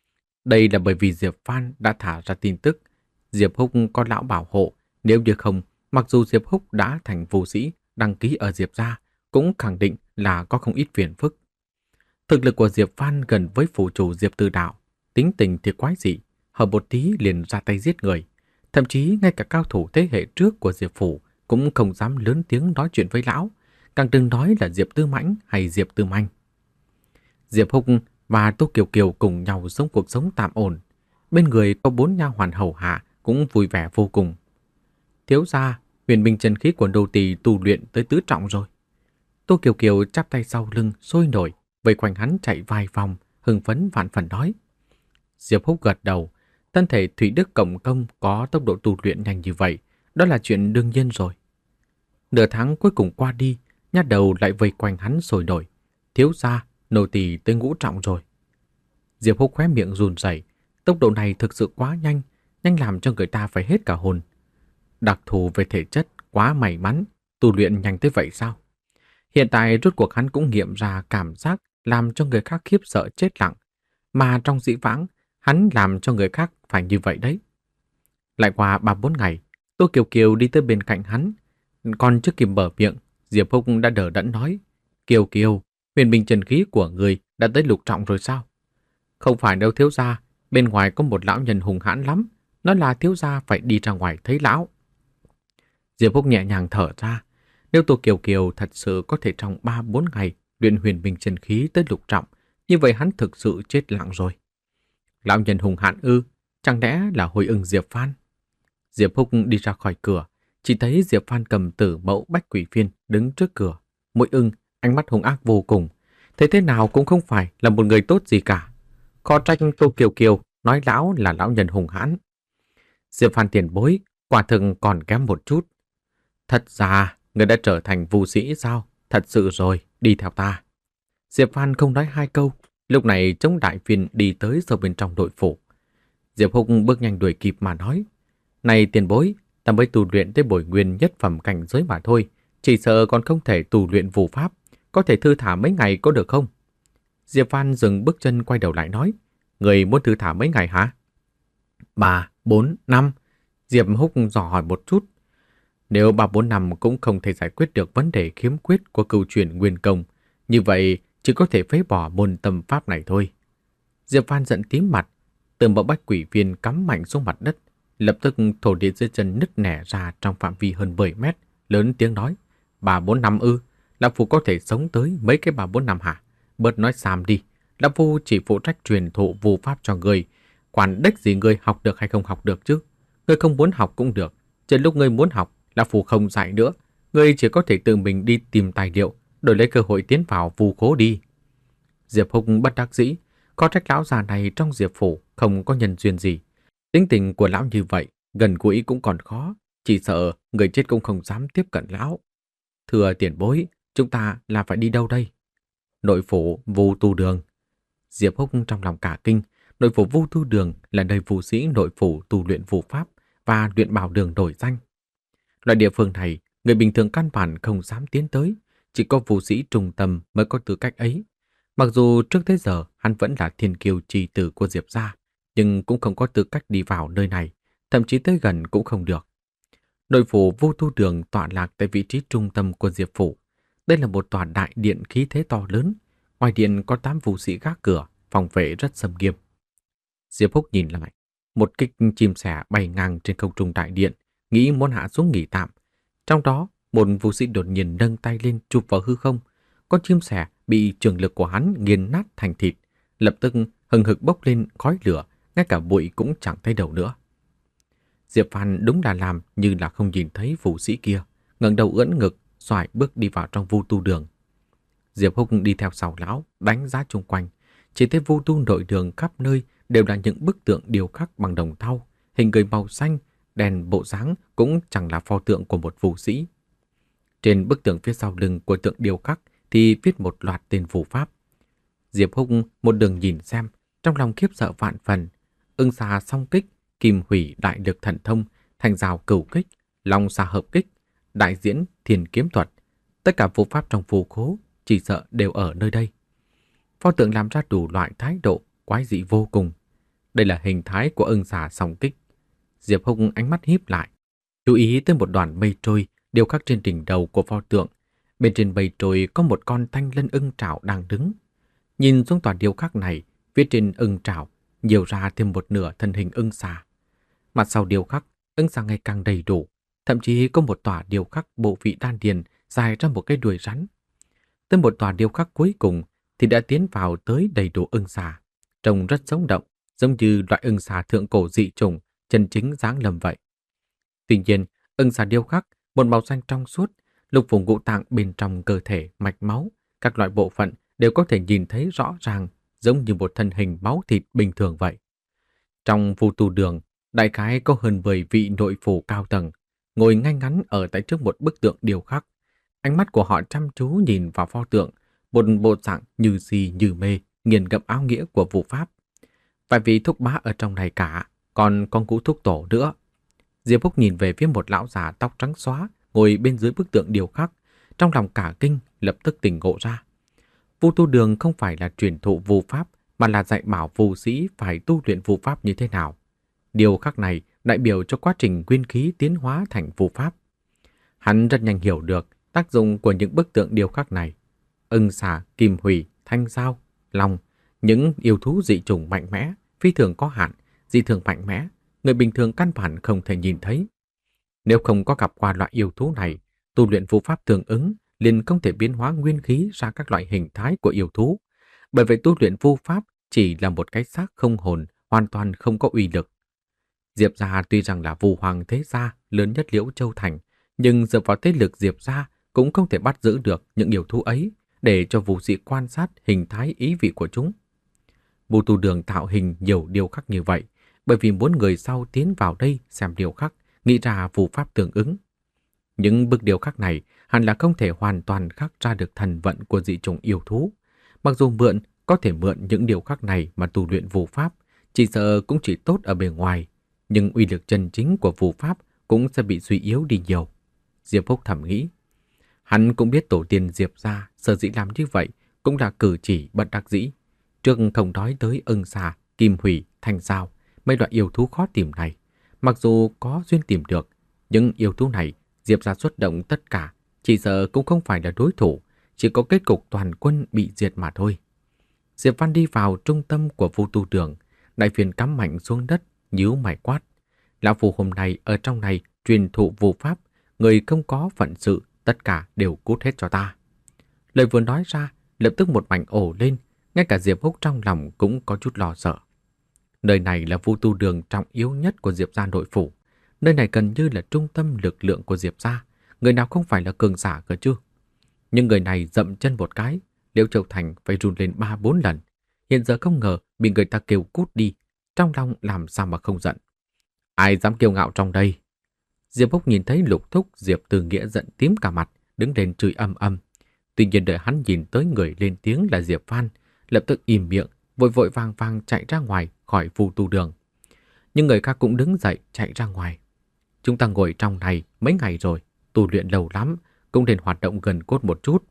Đây là bởi vì Diệp Phan đã thả ra tin tức Diệp Húc có lão bảo hộ, nếu như không, mặc dù Diệp Húc đã thành vũ sĩ, đăng ký ở Diệp gia, cũng khẳng định là có không ít phiền phức. Thực lực của Diệp Phan gần với phủ chủ Diệp Tư Đạo, tính tình thì quái dị, hợp một tí liền ra tay giết người. Thậm chí ngay cả cao thủ thế hệ trước của Diệp Phủ cũng không dám lớn tiếng nói chuyện với lão, càng đừng nói là Diệp Tư Mãnh hay Diệp Tư Manh. Diệp Húc và Tô Kiều Kiều cùng nhau sống cuộc sống tạm ổn. Bên người có bốn nha hoàn hầu hạ cũng vui vẻ vô cùng. Thiếu gia, huyền binh chân khí của Đô Tỳ tu luyện tới tứ trọng rồi. Tô Kiều Kiều chắp tay sau lưng, sôi nổi, vây quanh hắn chạy vài vòng, hưng phấn vạn phần nói. Diệp Húc gật đầu, thân thể Thủy Đức Cộng Công có tốc độ tu luyện nhanh như vậy, đó là chuyện đương nhiên rồi. Nửa tháng cuối cùng qua đi, nhát đầu lại vây quanh hắn sôi nổi. Thiếu gia, nô tỳ tới ngũ trọng rồi. Diệp Húc khóe miệng run rẩy, tốc độ này thực sự quá nhanh, nhanh làm cho người ta phải hết cả hồn. Đặc thù về thể chất quá may mắn, tu luyện nhanh tới vậy sao? Hiện tại rốt cuộc hắn cũng nghiệm ra cảm giác làm cho người khác khiếp sợ chết lặng, mà trong dĩ vãng, hắn làm cho người khác phải như vậy đấy. Lại qua ba bốn ngày, Tô Kiều Kiều đi tới bên cạnh hắn, còn trước kịp mở miệng, Diệp Húc đã đỡ đẫn nói, Kiều Kiều, huyền bình chân khí của người đã tới lục trọng rồi sao? Không phải đâu thiếu gia, bên ngoài có một lão nhân hùng hãn lắm, nó là thiếu gia phải đi ra ngoài thấy lão. Diệp Húc nhẹ nhàng thở ra, nếu Tô Kiều Kiều thật sự có thể trong ba bốn ngày luyện huyền bình chân khí tới lục trọng, như vậy hắn thực sự chết lặng rồi. Lão nhân hùng hãn ư, chẳng lẽ là Hồi Ưng Diệp Phan? Diệp Húc đi ra khỏi cửa, chỉ thấy Diệp Phan cầm tử mẫu bách quỷ phiên đứng trước cửa. Mũi ưng, ánh mắt hung ác vô cùng, thế thế nào cũng không phải là một người tốt gì cả. Khó trách Tô Kiều Kiều nói lão là lão nhân hùng hãn. Diệp Phan tiền bối, quả thực còn kém một chút. Thật ra, người đã trở thành vu sĩ sao? Thật sự rồi, đi theo ta. Diệp Phan không nói hai câu, lúc này chống đại phiên đi tới sâu bên trong đội phủ. Diệp Húc bước nhanh đuổi kịp mà nói, này tiền bối, ta mới tu luyện tới bồi nguyên nhất phẩm cảnh giới mà thôi, chỉ sợ còn không thể tu luyện phù pháp, có thể thư thả mấy ngày có được không? Diệp Phan dừng bước chân quay đầu lại nói, người muốn thư thả mấy ngày hả? Ba, bốn, năm. Diệp Húc dò hỏi một chút. Nếu ba bốn năm cũng không thể giải quyết được vấn đề khiếm khuyết của cựu truyền nguyên công, như vậy chỉ có thể phế bỏ môn tâm pháp này thôi. Diệp Phan giận tím mặt, từng bộ bách quỷ viên cắm mạnh xuống mặt đất, lập tức thổ địa dưới chân nứt nẻ ra trong phạm vi hơn mười mét, lớn tiếng nói, ba bốn năm ư, Lão Phu có thể sống tới mấy cái ba bốn năm hả? Bớt nói xàm đi, Lão Phu chỉ phụ trách truyền thụ phù pháp cho người, quản đếch gì người học được hay không học được chứ. Người không muốn học cũng được, chờ lúc người muốn học, Lão Phu không dạy nữa, người chỉ có thể tự mình đi tìm tài liệu, đổi lấy cơ hội tiến vào phù khố đi. Diệp Húc bất đắc dĩ, có trách lão già này trong Diệp phủ không có nhân duyên gì. Tính tình của lão như vậy, gần gũi cũng còn khó, chỉ sợ người chết cũng không dám tiếp cận lão. Thưa tiền bối, chúng ta là phải đi đâu đây? Nội phủ Vu Tu Đường. Diệp Húc trong lòng cả kinh, nội phủ Vu Tu Đường là nơi phù sĩ nội phủ tu luyện phù pháp và luyện bảo đường nổi danh. Loại địa phương này, người bình thường căn bản không dám tiến tới, chỉ có phù sĩ trung tâm mới có tư cách ấy. Mặc dù trước tới giờ hắn vẫn là thiên kiêu chi tử của Diệp gia, nhưng cũng không có tư cách đi vào nơi này, thậm chí tới gần cũng không được. Nội phủ Vu Tu Đường tọa lạc tại vị trí trung tâm của Diệp phủ. Đây là một tòa đại điện khí thế to lớn, ngoài điện có tám phù sĩ gác cửa, phòng vệ rất xâm nghiêm. Diệp Húc nhìn lại, một kích chim sẻ bay ngang trên không trung đại điện, nghĩ muốn hạ xuống nghỉ tạm. Trong đó, một phù sĩ đột nhiên nâng tay lên chụp vào hư không. Con chim sẻ bị trường lực của hắn nghiền nát thành thịt, lập tức hừng hực bốc lên khói lửa, ngay cả bụi cũng chẳng thấy đâu nữa. Diệp Phan đúng là làm như là không nhìn thấy phù sĩ kia, ngẩng đầu ưỡn ngực, xoài bước đi vào trong Vu Tu Đường. Diệp Húc đi theo sau lão, đánh giá chung quanh, chỉ thấy Vu Tu nội đường khắp nơi đều là những bức tượng điêu khắc bằng đồng thau, hình người màu xanh, đèn bộ dáng cũng chẳng là pho tượng của một phù sĩ. Trên bức tượng phía sau lưng của tượng điêu khắc thì viết một loạt tên phù pháp. Diệp Húc một đường nhìn xem, trong lòng khiếp sợ vạn phần. Ưng xà song kích, kim hủy đại lực thần thông, thành rào cửu kích, long xà hợp kích, đại diễn thiền kiếm thuật. Tất cả phù pháp trong phù khố chỉ sợ đều ở nơi đây. Pho tượng làm ra đủ loại thái độ quái dị vô cùng. Đây là hình thái của ưng xà song kích. Diệp Húc ánh mắt híp lại, chú ý tới một đoàn mây trôi điêu khắc trên đỉnh đầu của pho tượng. Bên trên mây trôi có một con thanh lân ưng trảo đang đứng. Nhìn xuống toàn điêu khắc này, phía trên ưng trảo nhiều ra thêm một nửa thân hình ưng xà. Mặt sau điêu khắc, ưng xà ngày càng đầy đủ, thậm chí có một tòa điêu khắc bộ vị đan điền dài ra một cái đuôi rắn. Tới một tòa điêu khắc cuối cùng thì đã tiến vào tới đầy đủ ưng xà, trông rất sống động, giống như loại ưng xà thượng cổ dị chủng chân chính dáng lầm vậy. Tuy nhiên, ưng xà điêu khắc một màu xanh trong suốt, Lục phủ ngũ tạng bên trong cơ thể, mạch máu, các loại bộ phận đều có thể nhìn thấy rõ ràng, giống như một thân hình máu thịt bình thường vậy. Trong Vu Tu Đường, đại khái có hơn mười vị nội phủ cao tầng, ngồi ngay ngắn ở tại trước một bức tượng điêu khắc. Ánh mắt của họ chăm chú nhìn vào pho tượng, một bộ dạng như si như mê, nghiền ngẫm áo nghĩa của vụ pháp. Vài vị thúc bá ở trong này cả, còn con Ngũ Thúc Tổ nữa. Diệp Húc nhìn về phía một lão già tóc trắng xóa, ngồi bên dưới bức tượng điêu khắc, trong lòng cả kinh, lập tức tỉnh ngộ ra. Vu Tu Đường không phải là truyền thụ vu pháp, mà là dạy bảo vu sĩ phải tu luyện vu pháp như thế nào. Điều khắc này đại biểu cho quá trình nguyên khí tiến hóa thành vu pháp. Hắn rất nhanh hiểu được tác dụng của những bức tượng điêu khắc này. Ưng xà, kim hủy, thanh dao, long, những yêu thú dị chủng mạnh mẽ, phi thường có hạn, dị thường mạnh mẽ, người bình thường căn bản không thể nhìn thấy. Nếu không có gặp qua loại yêu thú này, tu luyện vu pháp tương ứng liền không thể biến hóa nguyên khí ra các loại hình thái của yêu thú. Bởi vậy tu luyện vu pháp chỉ là một cái xác không hồn, hoàn toàn không có uy lực. Diệp gia tuy rằng là vu hoàng thế gia lớn nhất Liễu Châu Thành, nhưng dựa vào thế lực Diệp gia cũng không thể bắt giữ được những yêu thú ấy để cho vu sĩ quan sát hình thái ý vị của chúng. Vu Tu Đường tạo hình nhiều điêu khắc như vậy, bởi vì muốn người sau tiến vào đây xem điêu khắc, nghĩ ra vu pháp tương ứng. Những bức điêu khắc này hẳn là không thể hoàn toàn khắc ra được thần vận của dị chủng yêu thú. Mặc dù mượn, có thể mượn những điêu khắc này mà tu luyện vu pháp, chỉ sợ cũng chỉ tốt ở bề ngoài, nhưng uy lực chân chính của vu pháp cũng sẽ bị suy yếu đi nhiều. Diệp Húc thầm nghĩ. Hắn cũng biết tổ tiên Diệp gia sở dĩ làm như vậy cũng là cử chỉ bất đắc dĩ. Trước không nói tới ưng xà, kim hủy, thanh dao, mấy loại yêu thú khó tìm này. Mặc dù có duyên tìm được, nhưng yêu thú này Diệp gia xuất động tất cả, chỉ sợ cũng không phải là đối thủ, chỉ có kết cục toàn quân bị diệt mà thôi. Diệp Văn đi vào trung tâm của Vu Tu Đường, đại phiền cắm mạnh xuống đất, nhíu mày quát. Lão Phu hôm nay ở trong này truyền thụ vu pháp, người không có phận sự, tất cả đều cút hết cho ta. Lời vừa nói ra, lập tức một mảnh ồ lên, ngay cả Diệp Húc trong lòng cũng có chút lo sợ. Nơi này là Vu Tu Đường trọng yếu nhất của Diệp gia nội phủ. Nơi này gần như là trung tâm lực lượng của Diệp gia, người nào không phải là cường giả cơ chứ. Nhưng người này dậm chân một cái, Liễu Châu Thành phải run lên ba bốn lần. Hiện giờ không ngờ bị người ta kêu cút đi, trong lòng làm sao mà không giận. Ai dám kiêu ngạo trong đây? Diệp Húc nhìn thấy Lục Thúc Diệp Từ Nghĩa giận tím cả mặt, đứng lên chửi âm âm. Tuy nhiên đợi hắn nhìn tới người lên tiếng là Diệp Phan, lập tức im miệng, vội vội vàng vàng chạy ra ngoài khỏi Vu Tu Đường. Nhưng người khác cũng đứng dậy chạy ra ngoài. Chúng ta ngồi trong này mấy ngày rồi, tu luyện lâu lắm, cũng nên hoạt động gần cốt một chút.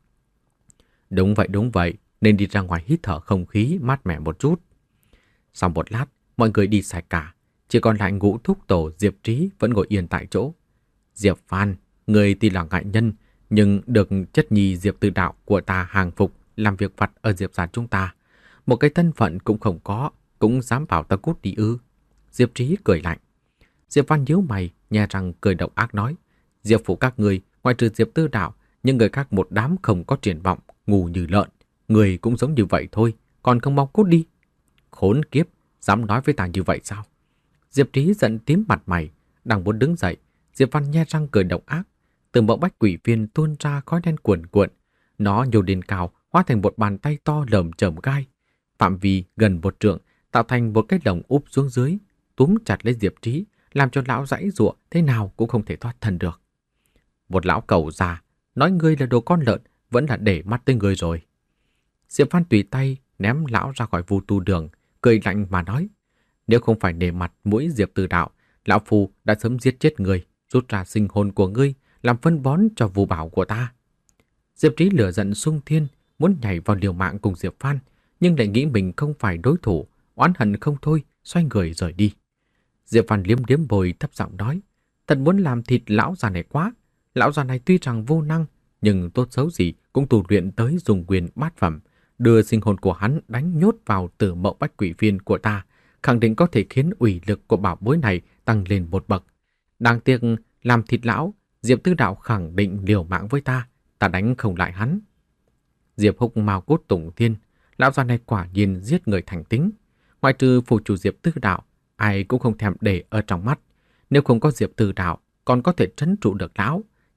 Đúng vậy, đúng vậy, nên đi ra ngoài hít thở không khí mát mẻ một chút. Sau một lát, mọi người đi sạch cả, chỉ còn lại Ngũ Thúc Tổ Diệp Trí vẫn ngồi yên tại chỗ. Diệp Phan, người tuy là ngại nhân, nhưng được chất nhi Diệp Tư Đạo của ta hàng phục làm việc vặt ở Diệp gia chúng ta. Một cái thân phận cũng không có, cũng dám bảo ta cút đi ư? Diệp Trí cười lạnh. Diệp Văn nhíu mày, nhe răng cười độc ác nói. Diệp phủ các người, ngoài trừ Diệp Tư Đạo, nhưng người khác một đám không có triển vọng, ngu như lợn. Người cũng giống như vậy thôi, còn không mau cút đi. Khốn kiếp, dám nói với ta như vậy sao? Diệp Trí giận tím mặt mày, đang muốn đứng dậy. Diệp Văn nhe răng cười độc ác. Từ mẫu bách quỷ viên tuôn ra khói đen cuồn cuộn. Nó nhô lên cao, hóa thành một bàn tay to lởm chởm gai. Phạm vi gần một trượng, tạo thành một cái lồng úp xuống dưới, túm chặt lấy Diệp Trí, làm cho lão giãy giụa thế nào cũng không thể thoát thân được. Một lão cẩu già, nói ngươi là đồ con lợn, vẫn là để mắt tới ngươi rồi. Diệp Văn tùy tay ném lão ra khỏi Vu Tu Đường, cười lạnh mà nói. Nếu không phải nể mặt mũi Diệp Từ Đạo, lão phu đã sớm giết chết ngươi, rút ra sinh hồn của ngươi, làm phân bón cho Vu bảo của ta. Diệp Trí lửa giận xung thiên, muốn nhảy vào liều mạng cùng Diệp Phan, nhưng lại nghĩ mình không phải đối thủ, oán hận không thôi, xoay người rời đi. Diệp Phan liếm liếm bồi thấp giọng nói, thật muốn làm thịt lão già này quá. Lão già này tuy rằng vô năng, nhưng tốt xấu gì cũng tu luyện tới dùng quyền bát phẩm, đưa sinh hồn của hắn đánh nhốt vào tử mậu bách quỷ viên của ta, khẳng định có thể khiến ủy lực của bảo bối này tăng lên một bậc. Đáng tiếc làm thịt lão, Diệp Tư Đạo khẳng định liều mạng với ta, ta đánh không lại hắn. Diệp Húc mào cốt tùng thiên, lão già này quả nhiên giết người thành tính. Ngoại trừ phủ chủ Diệp Tư Đạo, ai cũng không thèm để ở trong mắt. Nếu không có Diệp Tư Đạo, còn có thể trấn trụ được lão,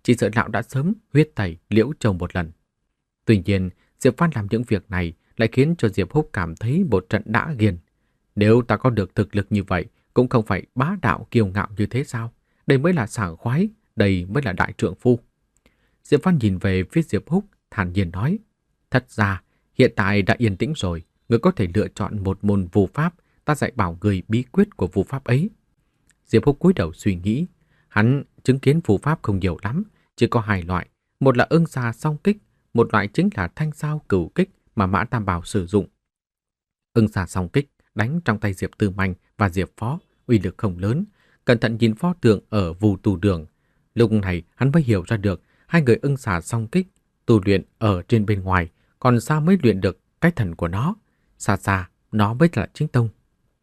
chỉ sợ lão đã sớm huyết tẩy Liễu Châu một lần. Tuy nhiên, Diệp Văn làm những việc này lại khiến cho Diệp Húc cảm thấy một trận đã ghiền. Nếu ta có được thực lực như vậy, cũng không phải bá đạo kiêu ngạo như thế sao? Đây mới là sảng khoái, đây mới là đại trượng phu. Diệp Văn nhìn về phía Diệp Húc, thản nhiên nói: Thật ra, hiện tại đã yên tĩnh rồi, người có thể lựa chọn một môn phù pháp, ta dạy bảo người bí quyết của phù pháp ấy. Diệp Húc cúi đầu suy nghĩ, hắn chứng kiến phù pháp không nhiều lắm, chỉ có hai loại, một là ưng xà song kích, một loại chính là thanh sao cửu kích mà Mã Tam Bảo sử dụng. Ưng xà song kích đánh trong tay Diệp Tư Manh và Diệp Phó, uy lực không lớn. Cẩn thận nhìn pho tượng ở Vù Tu Đường, lúc này hắn mới hiểu ra được hai người ưng xà song kích tu luyện ở trên bên ngoài, còn sao mới luyện được cái thần của nó. Xa xa, nó mới là chính tông.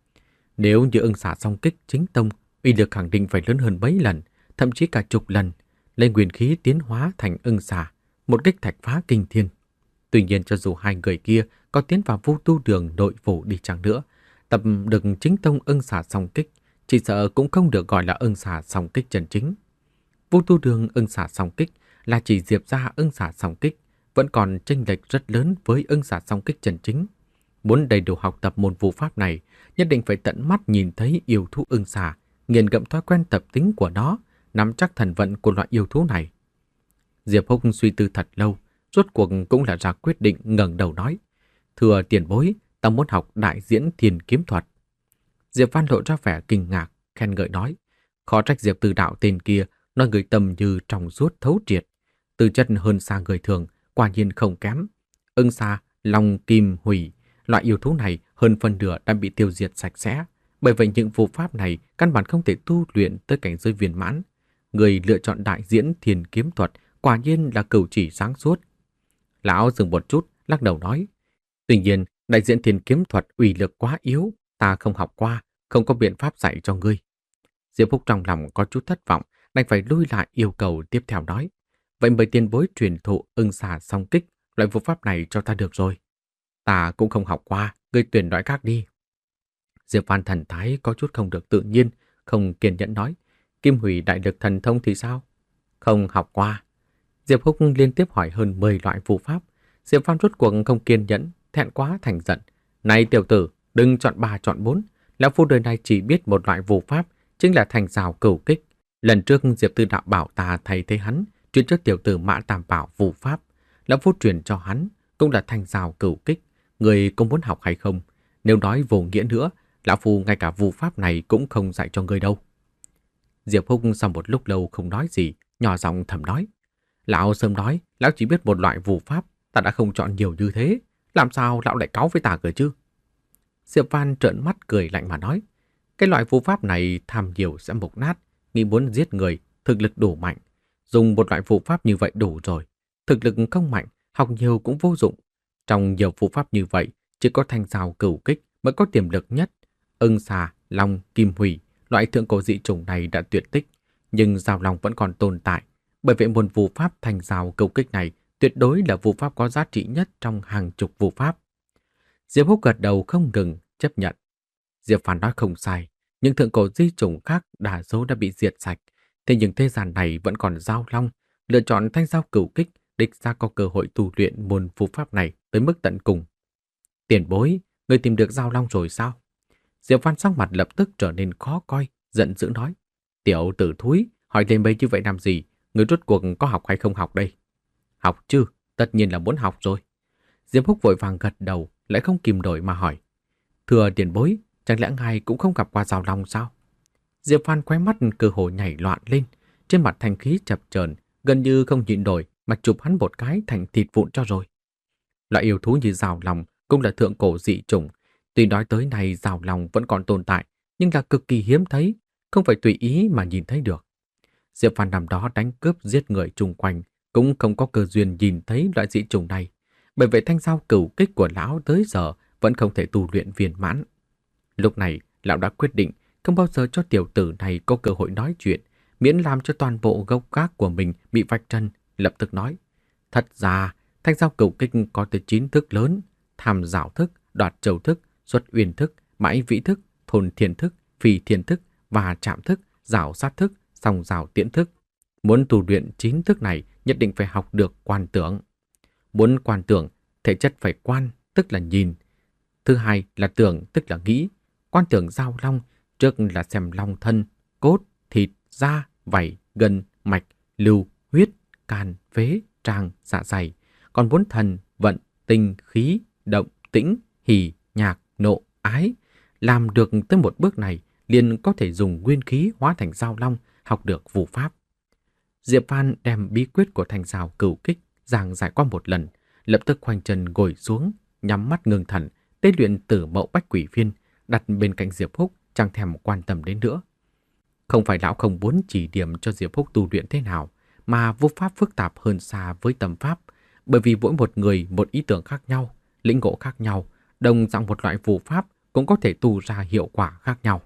Nếu như ưng xà song kích chính tông, uy lực khẳng định phải lớn hơn mấy lần, thậm chí cả chục lần, lên nguyên khí tiến hóa thành ưng xà, một kích thạch phá kinh thiên. Tuy nhiên cho dù hai người kia có tiến vào Vu Tu Đường nội phủ đi chăng nữa, tập được chính tông ưng xà song kích, chỉ sợ cũng không được gọi là ưng xà song kích chân chính. Vu Tu Đường ưng xà song kích là chỉ Diệp gia ưng xà song kích, vẫn còn chênh lệch rất lớn với ưng xà song kích chân chính. Muốn đầy đủ học tập môn vũ pháp này, nhất định phải tận mắt nhìn thấy yêu thú ưng xà, nghiền ngẫm thói quen tập tính của nó, nắm chắc thần vận của loại yêu thú này. Diệp Húc suy tư thật lâu, rốt cuộc cũng là ra quyết định, ngẩng đầu nói: Thưa tiền bối, ta muốn học đại diễn thiên kiếm thuật. Diệp Văn lộ ra vẻ kinh ngạc, khen ngợi nói: Khó trách Diệp Từ Đạo tên kia nói người tâm như trong suốt thấu triệt, tư chất hơn xa người thường, quả nhiên không kém. Ưng xà, long kim hủy, loại yêu thú này hơn phần nửa đã bị tiêu diệt sạch sẽ, bởi vậy những phù pháp này căn bản không thể tu luyện tới cảnh giới viên mãn. Người lựa chọn đại diễn thiên kiếm thuật quả nhiên là cửu chỉ sáng suốt. Lão dừng một chút, lắc đầu nói: Tuy nhiên, đại diễn thiên kiếm thuật uy lực quá yếu, ta không học qua, không có biện pháp dạy cho ngươi. Diệp Húc trong lòng có chút thất vọng, đành phải lui lại yêu cầu tiếp theo nói: Vậy mời tiền bối truyền thụ ưng xà song kích, loại phù pháp này cho ta được rồi. Ta cũng không học qua, ngươi tuyển loại khác đi. Diệp Văn thần thái có chút không được tự nhiên, không kiên nhẫn nói: Kim hủy đại lực thần thông thì sao? Không học qua. Diệp Húc liên tiếp hỏi hơn mười loại phù pháp. Diệp Văn rốt cuộc không kiên nhẫn, thẹn quá thành giận: Này tiểu tử, đừng chọn ba chọn bốn. Lão phu đời này chỉ biết một loại phù pháp, chính là thành rào cửu kích. Lần trước Diệp Tư Đạo bảo ta thay thế hắn, truyền cho tiểu tử Mã Tam Bảo phù pháp. Lão phu truyền cho hắn cũng là thành rào cửu kích. Người có muốn học hay không? Nếu nói vô nghĩa nữa, lão phu ngay cả phù pháp này cũng không dạy cho người đâu. Diệp Húc sau một lúc lâu không nói gì, nhỏ giọng thầm nói: Lão sớm nói, lão chỉ biết một loại phù pháp, ta đã không chọn nhiều như thế, làm sao lão lại cáu với ta cơ chứ? Diệp Văn trợn mắt cười lạnh mà nói: Cái loại phù pháp này tham nhiều sẽ mục nát, nghĩ muốn giết người, thực lực đủ mạnh. Dùng một loại phù pháp như vậy đủ rồi, thực lực không mạnh, học nhiều cũng vô dụng. Trong nhiều phù pháp như vậy, chỉ có thanh rào cửu kích mới có tiềm lực nhất. Ưng xà, long, kim hủy, loại thượng cổ dị chủng này đã tuyệt tích, nhưng rào long vẫn còn tồn tại. Bởi vậy môn phù pháp thanh rào cửu kích này tuyệt đối là phù pháp có giá trị nhất trong hàng chục phù pháp. Diệp Húc gật đầu không ngừng, chấp nhận. Diệp Phán nói không sai, những thượng cổ di chủng khác đa số đã bị diệt sạch, thế nhưng thế gian này vẫn còn giao long, lựa chọn thanh giao cửu kích, đích ra có cơ hội tu luyện môn phù pháp này tới mức tận cùng. Tiền bối, người tìm được giao long rồi sao? Diệp Văn sắc mặt lập tức trở nên khó coi, giận dữ nói: Tiểu tử thúi, hỏi lên mấy như vậy làm gì? Người rốt cuộc có học hay không học đây? Học chứ, tất nhiên là muốn học rồi. Diệp Húc vội vàng gật đầu, lại không kìm nổi mà hỏi: Thưa tiền bối, chẳng lẽ ngài cũng không gặp qua giao long sao? Diệp Văn khóe mắt cơ hồ nhảy loạn lên, trên mặt thanh khí chập chờn, gần như không nhịn nổi mà chụp hắn một cái thành thịt vụn cho rồi. Loại yêu thú như giao long cũng là thượng cổ dị chủng, tuy nói tới nay giao long vẫn còn tồn tại, nhưng là cực kỳ hiếm thấy, không phải tùy ý mà nhìn thấy được. Diệp Văn năm đó đánh cướp giết người chung quanh, cũng không có cơ duyên nhìn thấy loại dị chủng này, bởi vậy thanh giao cửu kích của lão tới giờ vẫn không thể tu luyện viên mãn. Lúc này, lão đã quyết định không bao giờ cho tiểu tử này có cơ hội nói chuyện, miễn làm cho toàn bộ gốc gác của mình bị vạch trần, lập tức nói: Thật ra, thanh giao cửu kích có tới chín thức lớn: tham dạo thức, đoạt châu thức, xuất uyên thức, mãi vĩ thức, thôn thiên thức, phi thiên thức, và chạm thức, rào sát thức, song rào tiễn thức. Muốn tu luyện chín thức này nhất định phải học được quan tưởng. Muốn quan tưởng, thể chất phải quan, tức là nhìn. Thứ hai là tưởng, tức là nghĩ. Quan tưởng giao long, trước là xem long thân, cốt, thịt, da, vảy, gân, mạch, lưu, huyết, can, phế, tràng, dạ dày. Còn muốn thần, vận, tinh, khí, động, tĩnh, hỉ, nhạc, nộ, ái. Làm được tới một bước này, liền có thể dùng nguyên khí hóa thành giao long, học được vũ pháp. Diệp Phan đem bí quyết của thanh giao cửu kích giảng giải qua một lần, lập tức khoanh chân ngồi xuống, nhắm mắt ngưng thần, tế luyện Tử Mậu Bách Quỷ Phiên, đặt bên cạnh Diệp Húc, chẳng thèm quan tâm đến nữa. Không phải lão không muốn chỉ điểm cho Diệp Húc tu luyện thế nào, mà vô pháp phức tạp hơn xa với tâm pháp, bởi vì mỗi một người một ý tưởng khác nhau, lĩnh ngộ khác nhau, đồng dạng một loại phù pháp cũng có thể tu ra hiệu quả khác nhau.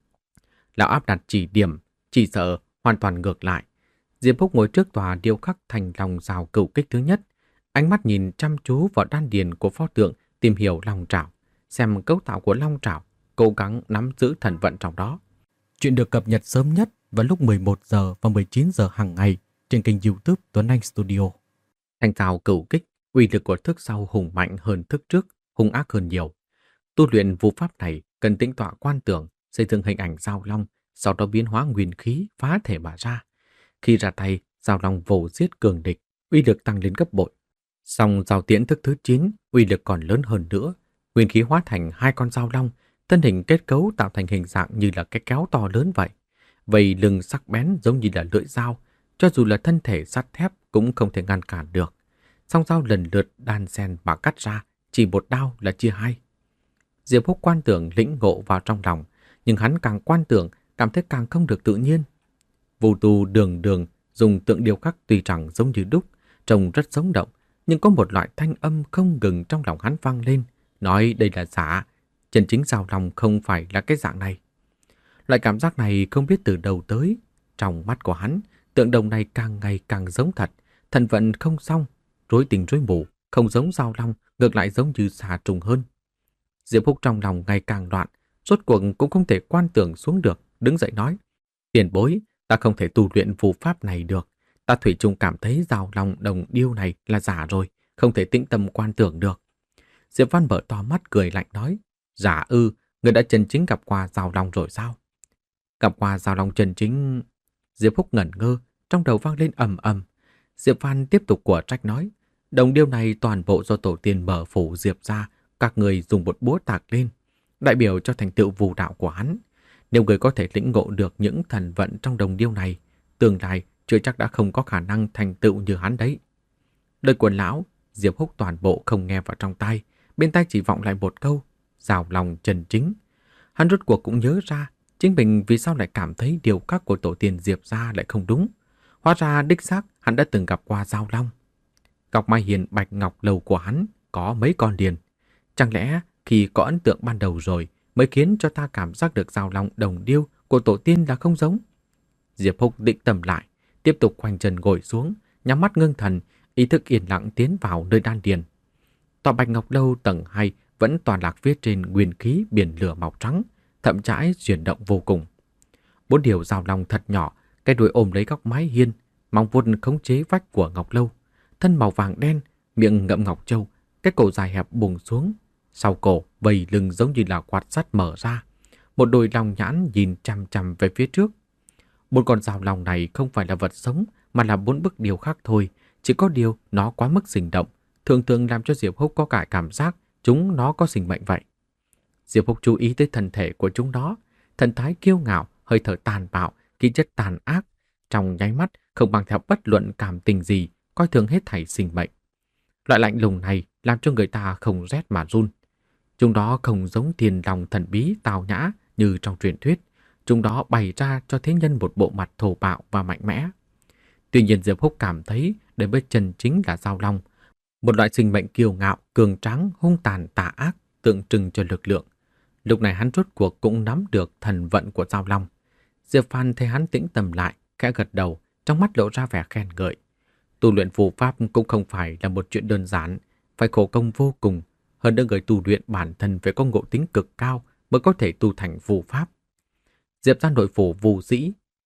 Lão áp đặt chỉ điểm, chỉ sợ hoàn toàn ngược lại. Diệp Húc ngồi trước tòa điêu khắc thành lòng rào cửu kích thứ nhất, ánh mắt nhìn chăm chú vào đan điền của pho tượng, tìm hiểu long trảo, xem cấu tạo của long trảo, cố gắng nắm giữ thần vận trong đó. Chuyện được cập nhật sớm nhất vào lúc mười một giờ và mười chín giờ hàng ngày trên kênh YouTube Tuấn Anh Studio. Thanh rào cửu kích, uy lực của thức sau hùng mạnh hơn thức trước, hung ác hơn nhiều. Tu luyện vũ pháp này cần tĩnh tọa quan tưởng, xây dựng hình ảnh giao long, sau đó biến hóa nguyên khí phá thể mà ra. Khi ra tay, giao long vồ giết cường địch, uy lực tăng lên gấp bội. Song giao tiễn thức thứ chín, uy lực còn lớn hơn nữa. Nguyên khí hóa thành hai con giao long, thân hình kết cấu tạo thành hình dạng như là cái kéo to lớn vậy. Vây lưng sắc bén giống như là lưỡi dao, cho dù là thân thể sắt thép cũng không thể ngăn cản được. Song dao lần lượt đan xen mà cắt ra, chỉ một đao là chia hai. Diệp Húc quan tưởng lĩnh ngộ vào trong lòng, nhưng hắn càng quan tưởng cảm thấy càng không được tự nhiên. Vũ tu đường đường dùng tượng điêu khắc tuy chẳng giống như đúc, trông rất sống động, nhưng có một loại thanh âm không ngừng trong lòng hắn vang lên, nói đây là giả, chân chính giao long không phải là cái dạng này. Loại cảm giác này không biết từ đâu tới, trong mắt của hắn, tượng đồng này càng ngày càng giống thật, thần vận không xong, rối tình rối mù, không giống giao long, ngược lại giống như xà trùng hơn. Diệp Húc trong lòng ngày càng loạn, rốt cuộc cũng không thể quan tưởng xuống được, đứng dậy nói: "Tiền bối, ta không thể tu luyện phù pháp này được. Ta thủy chung cảm thấy giao long đồng điêu này là giả rồi, không thể tĩnh tâm quan tưởng được." Diệp Văn mở to mắt cười lạnh nói: "Giả ư, người đã chân chính gặp qua giao long rồi sao?" "Gặp qua giao long chân chính?" Diệp Húc ngẩn ngơ, trong đầu vang lên ầm ầm. Diệp Văn tiếp tục của trách nói: "Đồng điêu này toàn bộ do tổ tiên mở phủ Diệp ra, các người dùng một búa tạc lên, đại biểu cho thành tựu vũ đạo của hắn. Nếu người có thể lĩnh ngộ được những thần vận trong đồng điêu này, tương lai chưa chắc đã không có khả năng thành tựu như hắn đấy." Lời của lão, Diệp Húc toàn bộ không nghe vào trong tai, bên tai chỉ vọng lại một câu: "Giao long chân chính." Hắn rốt cuộc cũng nhớ ra, chính mình vì sao lại cảm thấy điều khắc của tổ tiên Diệp gia lại không đúng. Hóa ra đích xác hắn đã từng gặp qua giao long. Ngọc Mai Hiền Bạch Ngọc Lầu của hắn có mấy con điền. Chẳng lẽ khi có ấn tượng ban đầu rồi mới khiến cho ta cảm giác được giao long đồng điêu của tổ tiên là không giống? Diệp Húc định tâm lại, tiếp tục khoanh chân ngồi xuống, nhắm mắt ngưng thần, ý thức yên lặng tiến vào nơi đan điền. Tòa Bạch Ngọc Lâu tầng hai vẫn toàn lạc phía trên nguyên khí biển lửa màu trắng, thậm chãi chuyển động vô cùng. Bốn điều giao long thật nhỏ, cái đuôi ôm lấy góc mái hiên, mong vuốt khống chế vách của Ngọc Lâu, thân màu vàng đen, miệng ngậm ngọc châu, cái cổ dài hẹp buông xuống, sau cổ vầy lưng giống như là quạt sắt mở ra, một đôi long nhãn nhìn chằm chằm về phía trước. Bốn con giao long này không phải là vật sống, mà là bốn bức điêu khắc thôi, chỉ có điều nó quá mức sinh động, thường thường làm cho Diệp Húc có cả cảm giác chúng nó có sinh mệnh vậy. Diệp Húc chú ý tới thân thể của chúng nó, thần thái kiêu ngạo, hơi thở tàn bạo, khí chất tàn ác, trong nháy mắt không mang theo bất luận cảm tình gì, coi thường hết thảy sinh mệnh. Loại lạnh lùng này làm cho người ta không rét mà run. Chúng đó không giống thiên long thần bí tào nhã như trong truyền thuyết, chúng đó bày ra cho thế nhân một bộ mặt thô bạo và mạnh mẽ. Tuy nhiên Diệp Húc cảm thấy đây mới chân chính là giao long, một loại sinh mệnh kiêu ngạo, cường tráng, hung tàn tà ác, tượng trưng cho lực lượng. Lúc này hắn rốt cuộc cũng nắm được thần vận của giao long. Diệp Phan thấy hắn tĩnh tâm lại, khẽ gật đầu, trong mắt lộ ra vẻ khen ngợi. Tu luyện phù pháp cũng không phải là một chuyện đơn giản, phải khổ công vô cùng. Hơn nữa người tu luyện bản thân phải có ngộ tính cực cao mới có thể tu thành phù pháp. Diệp ra nội phủ Vu Dĩ,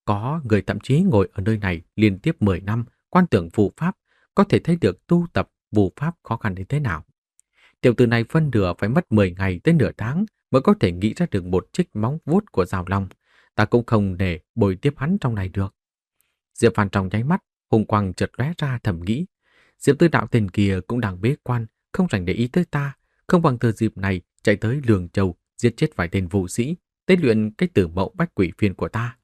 Có người thậm chí ngồi ở nơi này liên tiếp mười năm, quan tưởng phù pháp, có thể thấy được tu tập phù pháp khó khăn đến thế nào. Tiểu tử này phân nửa phải mất mười ngày tới nửa tháng mới có thể nghĩ ra được một chiếc móng vuốt của Giao Long. Ta cũng không để bồi tiếp hắn trong này được. Diệp Phan trong nháy mắt, hùng quang chợt lóe ra thầm nghĩ. Diệp Tư Đạo tên kia cũng đang bế quan, không rảnh để ý tới ta, không bằng thời dịp này chạy tới Lương Châu giết chết vài tên vũ sĩ, tế luyện cái tử mẫu bách quỷ phiên của ta.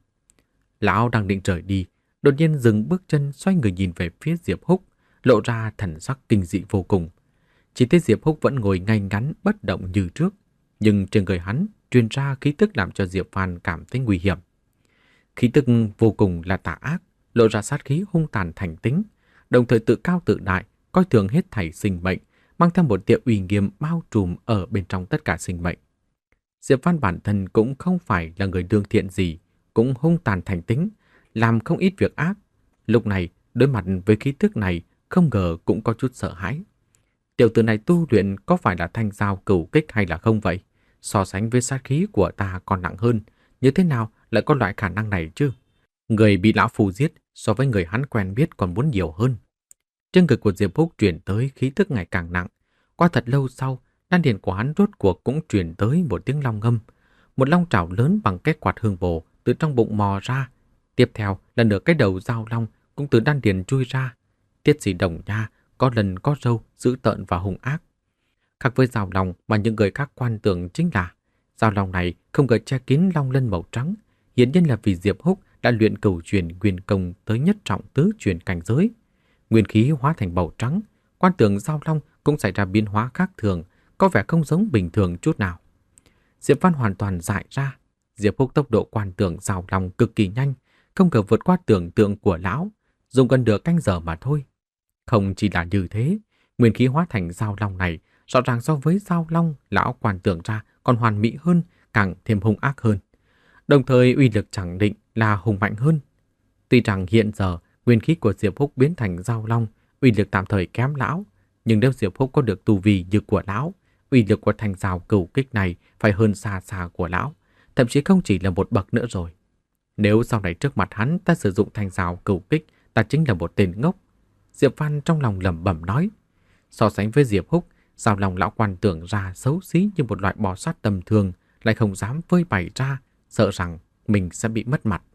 Lão đang định rời đi, đột nhiên dừng bước chân, xoay người nhìn về phía Diệp Húc, lộ ra thần sắc kinh dị vô cùng. Chỉ thấy Diệp Húc vẫn ngồi ngay ngắn bất động như trước, nhưng trên người hắn truyền ra khí tức làm cho Diệp Phan cảm thấy nguy hiểm. Khí tức vô cùng là tà ác, lộ ra sát khí hung tàn thành tính, đồng thời tự cao tự đại, coi thường hết thảy sinh mệnh, mang theo một tia uy nghiêm bao trùm ở bên trong tất cả sinh mệnh. Diệp Phan bản thân cũng không phải là người lương thiện gì, cũng hung tàn thành tính, làm không ít việc ác. Lúc này, đối mặt với khí tức này, không ngờ cũng có chút sợ hãi. Tiểu tử này tu luyện có phải là thanh giao cửu kích hay là không vậy? So sánh với sát khí của ta còn nặng hơn, như thế nào lại có loại khả năng này chứ? Người bị lão phù giết so với người hắn quen biết còn muốn nhiều hơn. Trên người của Diệp Húc truyền tới khí tức ngày càng nặng. Qua thật lâu sau, đan điền của hắn rốt cuộc cũng truyền tới một tiếng long ngâm. Một long trảo lớn bằng kết quạt hương bồ từ trong bụng mò ra. Tiếp theo là nửa cái đầu dao long cũng từ đan điền chui ra. Tiết Sĩ Đồng Nha có lần có râu, dữ tợn và hung ác. Khác với dao long mà những người khác quan tưởng chính là dao long này không ngờ che kín long lân màu trắng, hiển nhiên là vì Diệp Húc đã luyện cửu truyền nguyên công tới nhất trọng tứ truyền cảnh giới. Nguyên khí hóa thành màu trắng, quan tưởng dao long cũng xảy ra biến hóa khác thường, có vẻ không giống bình thường chút nào. Diệp Văn hoàn toàn dại ra. Diệp Húc tốc độ quan tưởng dao long cực kỳ nhanh, không ngờ vượt qua tưởng tượng của lão, dùng gần nửa canh giờ mà thôi. Không chỉ là như thế, nguyên khí hóa thành dao long này rõ ràng so với dao long lão quan tưởng ra còn hoàn mỹ hơn, càng thêm hung ác hơn. Đồng thời uy lực chẳng định là hùng mạnh hơn. Tuy rằng hiện giờ nguyên khí của Diệp Húc biến thành dao long, uy lực tạm thời kém lão, nhưng nếu Diệp Húc có được tu vi như của lão, uy lực của thanh dao cửu kích này phải hơn xa xa của lão, thậm chí không chỉ là một bậc nữa rồi. Nếu sau này trước mặt hắn ta sử dụng thanh dao cửu kích, ta chính là một tên ngốc. Diệp Văn trong lòng lẩm bẩm nói. So sánh với Diệp Húc, dao long lão quan tưởng ra xấu xí như một loại bò sát tầm thường, lại không dám vơi bày ra, sợ rằng mình sẽ bị mất mặt.